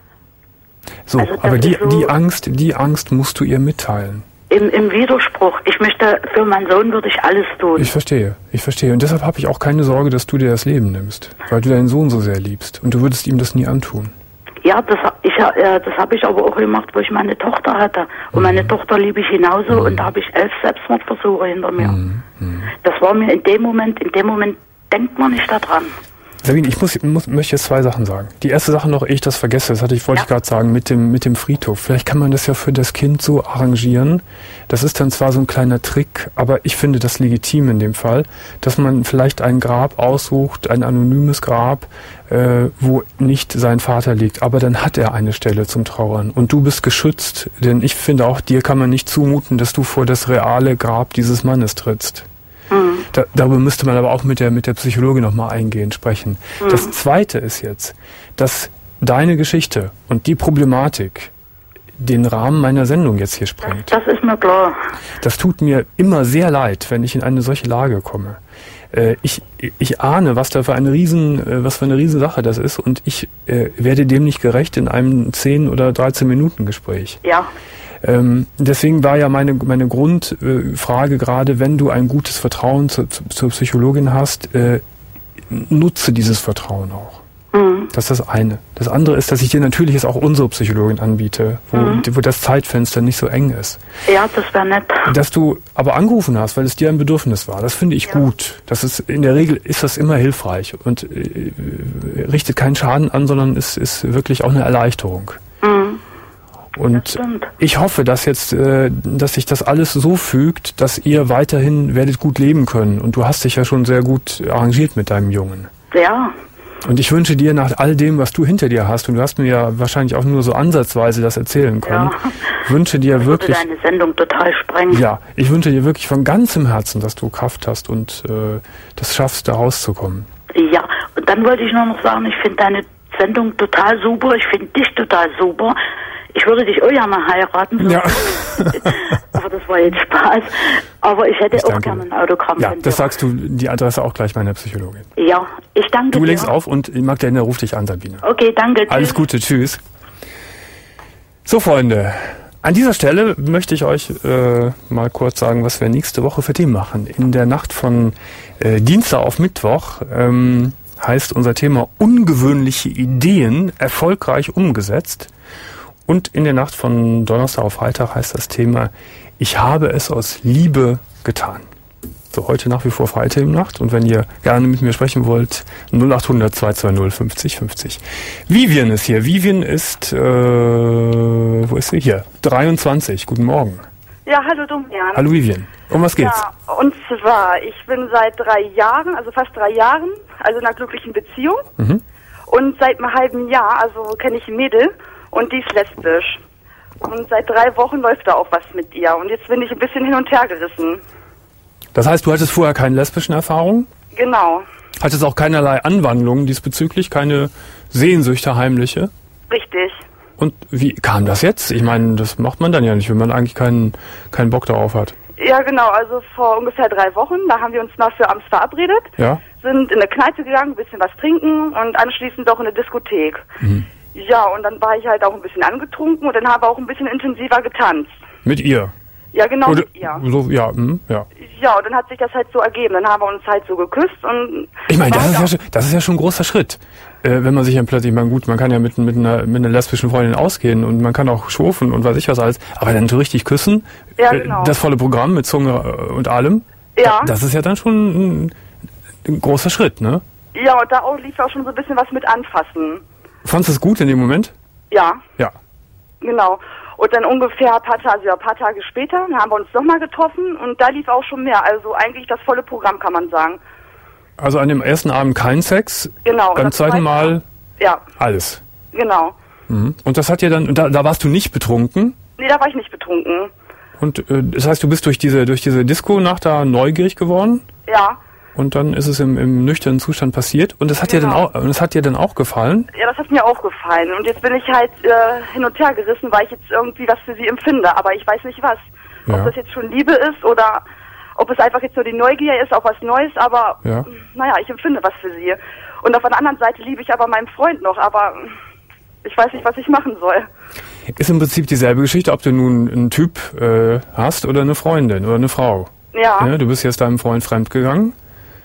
So, also aber die, so die Angst, die Angst musst du ihr mitteilen. Im, Im Widerspruch. Ich möchte, für meinen Sohn würde ich alles tun. Ich verstehe, ich verstehe. Und deshalb habe ich auch keine Sorge, dass du dir das Leben nimmst, weil du deinen Sohn so sehr liebst. Und du würdest ihm das nie antun. Ja, das, ich, äh, das habe ich aber auch gemacht, wo ich meine Tochter hatte. Und mhm. meine Tochter liebe ich genauso mhm. und da habe ich elf Selbstmordversuche hinter mir. Mhm. Das war mir in dem Moment, in dem Moment denkt man nicht daran. Sabine, ich muss, muss, möchte jetzt zwei Sachen sagen. Die erste Sache noch, ehe ich das vergesse, das hatte ich, wollte ja. ich gerade sagen, mit dem, mit dem Friedhof. Vielleicht kann man das ja für das Kind so arrangieren. Das ist dann zwar so ein kleiner Trick, aber ich finde das legitim in dem Fall, dass man vielleicht ein Grab aussucht, ein anonymes Grab, äh, wo nicht sein Vater liegt. Aber dann hat er eine Stelle zum Trauern. Und du bist geschützt, denn ich finde auch, dir kann man nicht zumuten, dass du vor das reale Grab dieses Mannes trittst. Da, darüber müsste man aber auch mit der, mit der Psychologin nochmal eingehen, sprechen. Mhm. Das Zweite ist jetzt, dass deine Geschichte und die Problematik den Rahmen meiner Sendung jetzt hier sprengt. Das, das ist mir klar. Das tut mir immer sehr leid, wenn ich in eine solche Lage komme. Äh, ich, ich ahne, was da für eine riesen, äh, was für eine Riesensache das ist, und ich äh, werde dem nicht gerecht in einem zehn oder dreizehn Minuten Gespräch. Ja. Ähm, deswegen war ja meine, meine Grundfrage äh, gerade, wenn du ein gutes Vertrauen zu, zu, zur Psychologin hast, äh, nutze dieses Vertrauen auch. Mhm. Das ist das eine. Das andere ist, dass ich dir natürlich jetzt auch unsere Psychologin anbiete, wo, mhm. wo das Zeitfenster nicht so eng ist. Ja, das wäre nett. Dass du aber angerufen hast, weil es dir ein Bedürfnis war, das finde ich ja. gut. Das ist, in der Regel ist das immer hilfreich und äh, richtet keinen Schaden an, sondern ist, ist wirklich auch eine Erleichterung. Mhm. Und ich hoffe, dass jetzt, äh, dass sich das alles so fügt, dass ihr weiterhin werdet gut leben können. Und du hast dich ja schon sehr gut arrangiert mit deinem Jungen. Ja. Und ich wünsche dir nach all dem, was du hinter dir hast, und du hast mir ja wahrscheinlich auch nur so ansatzweise das erzählen können, ja. wünsche dir das wirklich... deine Sendung total sprengen. Ja, ich wünsche dir wirklich von ganzem Herzen, dass du Kraft hast und äh, das schaffst, da rauszukommen. Ja, und dann wollte ich nur noch sagen, ich finde deine Sendung total super, ich finde dich total super. Ich würde dich auch ja mal heiraten. So. Ja. Aber das war jetzt Spaß. Aber ich hätte ich auch gerne ein Autogramm. Ja, das sagst du, die Adresse auch gleich meiner Psychologin. Ja, ich danke dir. Du legst auf und Magdalena ruft dich an, Sabine. Okay, danke. Alles tschüss. Gute, tschüss. So, Freunde, an dieser Stelle möchte ich euch äh, mal kurz sagen, was wir nächste Woche für Themen machen. In der Nacht von äh, Dienstag auf Mittwoch ähm, heißt unser Thema ungewöhnliche Ideen erfolgreich umgesetzt. Und in der Nacht von Donnerstag auf Freitag heißt das Thema, ich habe es aus Liebe getan. So, heute nach wie vor Freitag-Nacht. Und wenn ihr gerne mit mir sprechen wollt, null acht hundert zwei zwei null fünfzig fünfzig. Vivian ist hier. Vivian ist, äh, wo ist sie? Hier, dreiundzwanzig. Guten Morgen. Ja, hallo Domian. Hallo Vivian. Um was geht's? Ja, und zwar, ich bin seit drei Jahren, also fast drei Jahren, also in einer glücklichen Beziehung. Mhm. Und seit einem halben Jahr, also kenne ich ein Mädel. Und die ist lesbisch. Und seit drei Wochen läuft da auch was mit ihr. Und jetzt bin ich ein bisschen hin und her gerissen. Das heißt, du hattest vorher keine lesbischen Erfahrungen? Genau. Hattest auch keinerlei Anwandlungen diesbezüglich? Keine Sehnsüchte heimliche? Richtig. Und wie kam das jetzt? Ich meine, das macht man dann ja nicht, wenn man eigentlich keinen, keinen Bock darauf hat. Ja, genau. Also vor ungefähr drei Wochen, da haben wir uns mal für abends verabredet. Ja. Sind in eine Kneipe gegangen, ein bisschen was trinken und anschließend auch in eine Diskothek. Mhm. Ja, und dann war ich halt auch ein bisschen angetrunken und dann habe auch ein bisschen intensiver getanzt. Mit ihr? Ja, genau, Oder, mit ihr. So, ja, mh, ja. Ja, und dann hat sich das halt so ergeben. Dann haben wir uns halt so geküsst und... Ich meine, das ist, ja schon, das ist ja schon ein großer Schritt. Äh, wenn man sich dann plötzlich, ich meine, gut, man kann ja mit, mit, einer, mit einer lesbischen Freundin ausgehen und man kann auch schwufen und weiß ich was alles, aber dann so richtig küssen, ja, genau. äh, das volle Programm mit Zunge und allem, ja. da, das ist ja dann schon ein, ein großer Schritt, ne? Ja, und da auch lief auch schon so ein bisschen was mit Anfassen. Fandest du es gut in dem Moment? Ja. Ja. Genau. Und dann ungefähr ein paar, also ein paar Tage später haben wir uns nochmal getroffen und da lief auch schon mehr. Also eigentlich das volle Programm, kann man sagen. Also an dem ersten Abend kein Sex? Genau. Beim zweiten Mal? Ja. Alles? Genau. Mhm. Und das hat dir dann, da, da warst du nicht betrunken? Nee, da war ich nicht betrunken. Und äh, das heißt, du bist durch diese, durch diese Disco-Nacht da neugierig geworden? Ja. Und dann ist es im, im nüchternen Zustand passiert. Und das hat genau. dir dann auch, und das hat dir dann auch gefallen? Ja, das hat mir auch gefallen. Und jetzt bin ich halt äh, hin und her gerissen, weil ich jetzt irgendwie was für sie empfinde. Aber ich weiß nicht was. Ja. Ob das jetzt schon Liebe ist oder ob es einfach jetzt nur die Neugier ist auf was Neues. Aber ja. naja, ich empfinde was für sie. Und auf der anderen Seite liebe ich aber meinen Freund noch. Aber ich weiß nicht, was ich machen soll. Ist im Prinzip dieselbe Geschichte, ob du nun einen Typ äh, hast oder eine Freundin oder eine Frau. Ja. ja. Du bist jetzt deinem Freund fremdgegangen.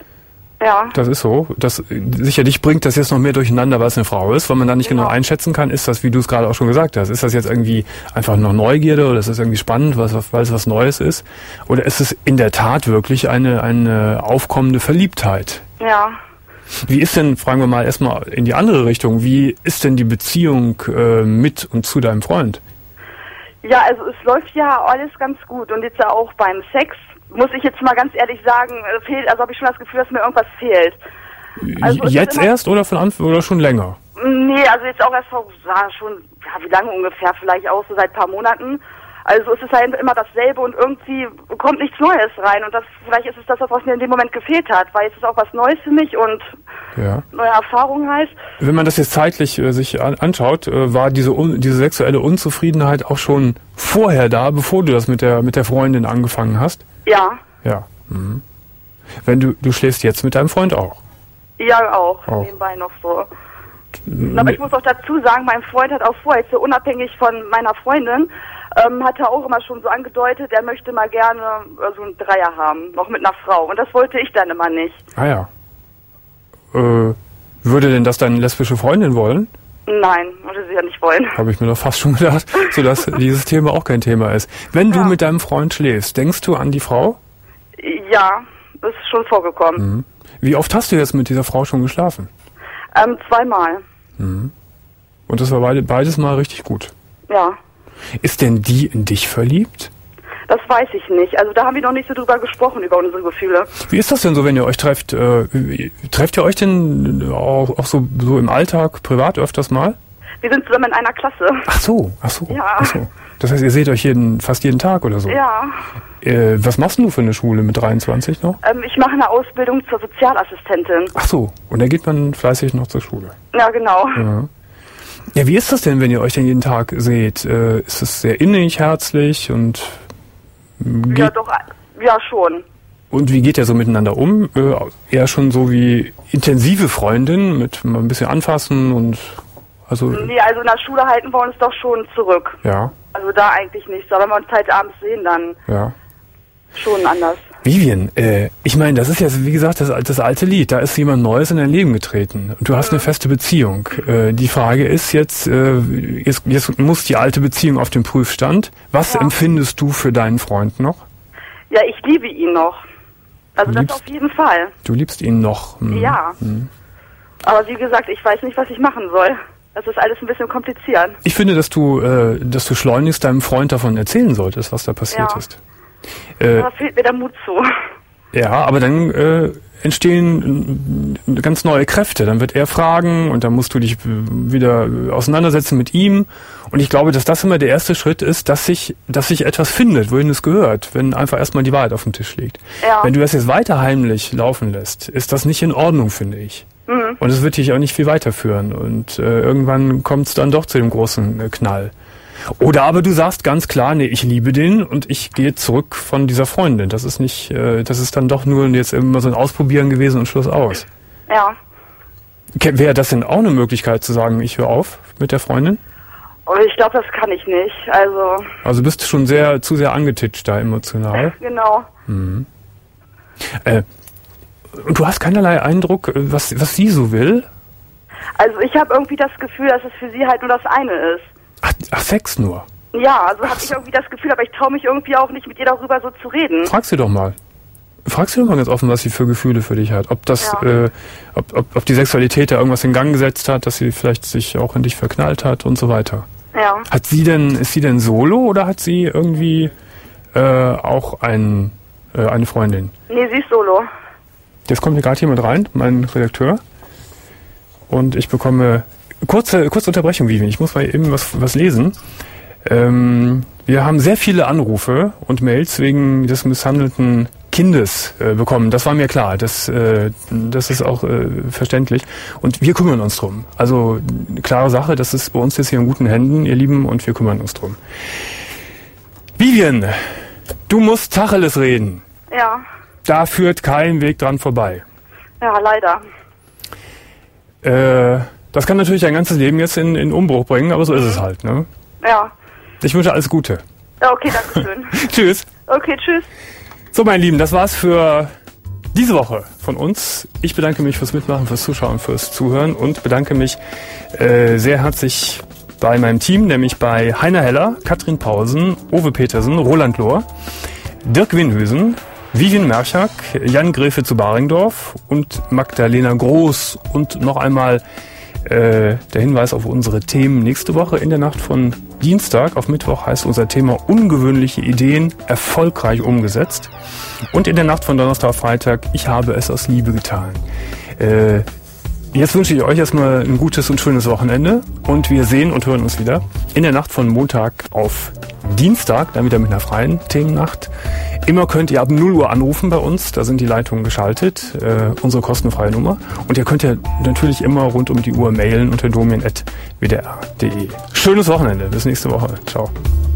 Ja. Das ist so. Das sicherlich bringt das jetzt noch mehr durcheinander, was eine Frau ist, weil man da nicht genau, genau einschätzen kann. Ist das, wie du es gerade auch schon gesagt hast, ist das jetzt irgendwie einfach noch Neugierde oder ist das irgendwie spannend, weil es was Neues ist? Oder ist es in der Tat wirklich eine, eine aufkommende Verliebtheit? Ja. Wie ist denn, fragen wir mal erstmal in die andere Richtung, wie ist denn die Beziehung äh, mit und zu deinem Freund? Ja, also es läuft ja alles ganz gut und jetzt ja auch beim Sex, muss ich jetzt mal ganz ehrlich sagen, fehlt, also habe ich schon das Gefühl, dass mir irgendwas fehlt. Also jetzt erst oder von Anfang oder schon länger? Nee, also jetzt auch erst vor, ja, schon, ja, wie lange ungefähr, vielleicht auch so seit ein paar Monaten. Also es ist halt immer dasselbe und irgendwie kommt nichts Neues rein und das, vielleicht ist es das, was mir in dem Moment gefehlt hat, weil es ist auch was Neues für mich und ja. neue Erfahrungen heißt. Wenn man das jetzt zeitlich äh, sich an, anschaut, äh, war diese un, diese sexuelle Unzufriedenheit auch schon vorher da, bevor du das mit der mit der Freundin angefangen hast? Ja. Ja. Mhm. Wenn du du schläfst jetzt mit deinem Freund auch? Ja, auch, auch. Nebenbei noch so. Aber ich muss auch dazu sagen, mein Freund hat auch vorher, jetzt so unabhängig von meiner Freundin, ähm, hat er auch immer schon so angedeutet, er möchte mal gerne äh, so einen Dreier haben, noch mit einer Frau. Und das wollte ich dann immer nicht. Ah ja. Äh, würde denn das deine lesbische Freundin wollen? Nein, würde sie ja nicht wollen. Habe ich mir doch fast schon gedacht, sodass dieses Thema auch kein Thema ist. Wenn ja. du mit deinem Freund schläfst, denkst du an die Frau? Ja, das ist schon vorgekommen. Mhm. Wie oft hast du jetzt mit dieser Frau schon geschlafen? Ähm, zweimal. Mhm. Und das war beide, beides mal richtig gut? Ja. Ist denn die in dich verliebt? Das weiß ich nicht. Also da haben wir noch nicht so drüber gesprochen, über unsere Gefühle. Wie ist das denn so, wenn ihr euch trefft? Äh, trefft ihr euch denn auch, auch so, so im Alltag, privat öfters mal? Wir sind zusammen in einer Klasse. Ach so, ach so. Ja. Ach so. Das heißt, ihr seht euch jeden, fast jeden Tag oder so? Ja. Äh, was machst du für eine Schule mit dreiundzwanzig noch? Ähm, ich mache eine Ausbildung zur Sozialassistentin. Ach so, und da geht man fleißig noch zur Schule? Ja, genau. Ja. Ja, wie ist das denn, wenn ihr euch denn jeden Tag seht? Äh, ist es sehr innig, herzlich und... Geht ja, doch, ja, schon. Und wie geht ihr so miteinander um? Äh, eher schon so wie intensive Freundin mit mal ein bisschen anfassen und... also. Nee, also in der Schule halten wir uns doch schon zurück. Ja. Also da eigentlich nicht. Aber wenn wir uns halt abends sehen, dann ja. schon anders. Vivian, äh, ich meine, das ist ja, wie gesagt, das, das alte Lied. Da ist jemand Neues in dein Leben getreten. Du hast mhm. eine feste Beziehung. Äh, die Frage ist jetzt, äh, jetzt, jetzt muss die alte Beziehung auf den Prüfstand. Was ja. empfindest du für deinen Freund noch? Ja, ich liebe ihn noch. Also du das liebst, auf jeden Fall. Du liebst ihn noch? Hm. Ja. Hm. Aber wie gesagt, ich weiß nicht, was ich machen soll. Das ist alles ein bisschen kompliziert. Ich finde, dass du, äh, dass du schleunigst deinem Freund davon erzählen solltest, was da passiert ja. ist. Äh, da fehlt mir der Mut zu. Ja, aber dann äh, entstehen äh, ganz neue Kräfte. Dann wird er fragen und dann musst du dich wieder auseinandersetzen mit ihm. Und ich glaube, dass das immer der erste Schritt ist, dass sich, dass sich etwas findet, wohin es gehört, wenn einfach erstmal die Wahrheit auf dem Tisch liegt. Ja. Wenn du das jetzt weiter heimlich laufen lässt, ist das nicht in Ordnung, finde ich. Mhm. Und es wird dich auch nicht viel weiterführen. Und äh, irgendwann kommt es dann doch zu dem großen äh, Knall. Oder aber du sagst ganz klar, nee, ich liebe den und ich gehe zurück von dieser Freundin. Das ist nicht, äh, das ist dann doch nur jetzt immer so ein Ausprobieren gewesen und Schluss aus. Ja. Wäre das denn auch eine Möglichkeit zu sagen, ich höre auf mit der Freundin? Und ich glaube, das kann ich nicht. Also. Also bist du schon sehr, zu sehr angetitscht da emotional? Genau. Mhm. Äh, und du hast keinerlei Eindruck, was, was sie so will? Also ich habe irgendwie das Gefühl, dass es für sie halt nur das eine ist. Ach, ach Sex nur? Ja, also habe ich irgendwie das Gefühl, aber ich traue mich irgendwie auch nicht, mit ihr darüber so zu reden. Frag sie doch mal. Frag sie doch mal ganz offen, was sie für Gefühle für dich hat. Ob das, ja. äh, ob, ob, ob die Sexualität da irgendwas in Gang gesetzt hat, dass sie vielleicht sich auch in dich verknallt hat und so weiter. Ja. Hat sie denn, ist sie denn solo oder hat sie irgendwie äh, auch ein, äh, eine Freundin? Nee, sie ist solo. Jetzt kommt hier gerade jemand rein, mein Redakteur. Und ich bekomme kurze, kurze Unterbrechung, Vivian. Ich muss mal eben was, was lesen. Ähm, wir haben sehr viele Anrufe und Mails wegen des misshandelten Kindes äh, bekommen. Das war mir klar. Das, äh, das ist auch äh, verständlich. Und wir kümmern uns drum. Also klare Sache, das ist bei uns jetzt hier in guten Händen, ihr Lieben, und wir kümmern uns drum. Vivian, du musst Tacheles reden. Ja. Da führt kein Weg dran vorbei. Ja, leider. Äh, das kann natürlich dein ganzes Leben jetzt in, in Umbruch bringen, aber so ist es halt, ne? Ja. Ich wünsche alles Gute. Ja, okay, danke schön. Tschüss. Okay, tschüss. So, meine Lieben, das war's für diese Woche von uns. Ich bedanke mich fürs Mitmachen, fürs Zuschauen, fürs Zuhören und bedanke mich äh, sehr herzlich bei meinem Team, nämlich bei Heiner Heller, Katrin Pausen, Uwe Petersen, Roland Lohr, Dirk Winhüsen, Vivian Merchak, Jan Gräfe zu Baringdorf und Magdalena Groß. Und noch einmal äh, der Hinweis auf unsere Themen nächste Woche. In der Nacht von Dienstag auf Mittwoch heißt unser Thema ungewöhnliche Ideen erfolgreich umgesetzt. Und in der Nacht von Donnerstag auf Freitag, ich habe es aus Liebe getan. Äh, Jetzt wünsche ich euch erstmal ein gutes und schönes Wochenende und wir sehen und hören uns wieder in der Nacht von Montag auf Dienstag, dann wieder mit einer freien Themennacht. Immer könnt ihr ab null Uhr anrufen bei uns, da sind die Leitungen geschaltet, äh, unsere kostenfreie Nummer. Und ihr könnt ja natürlich immer rund um die Uhr mailen unter domian punkt w d r punkt d e. Schönes Wochenende, bis nächste Woche. Ciao.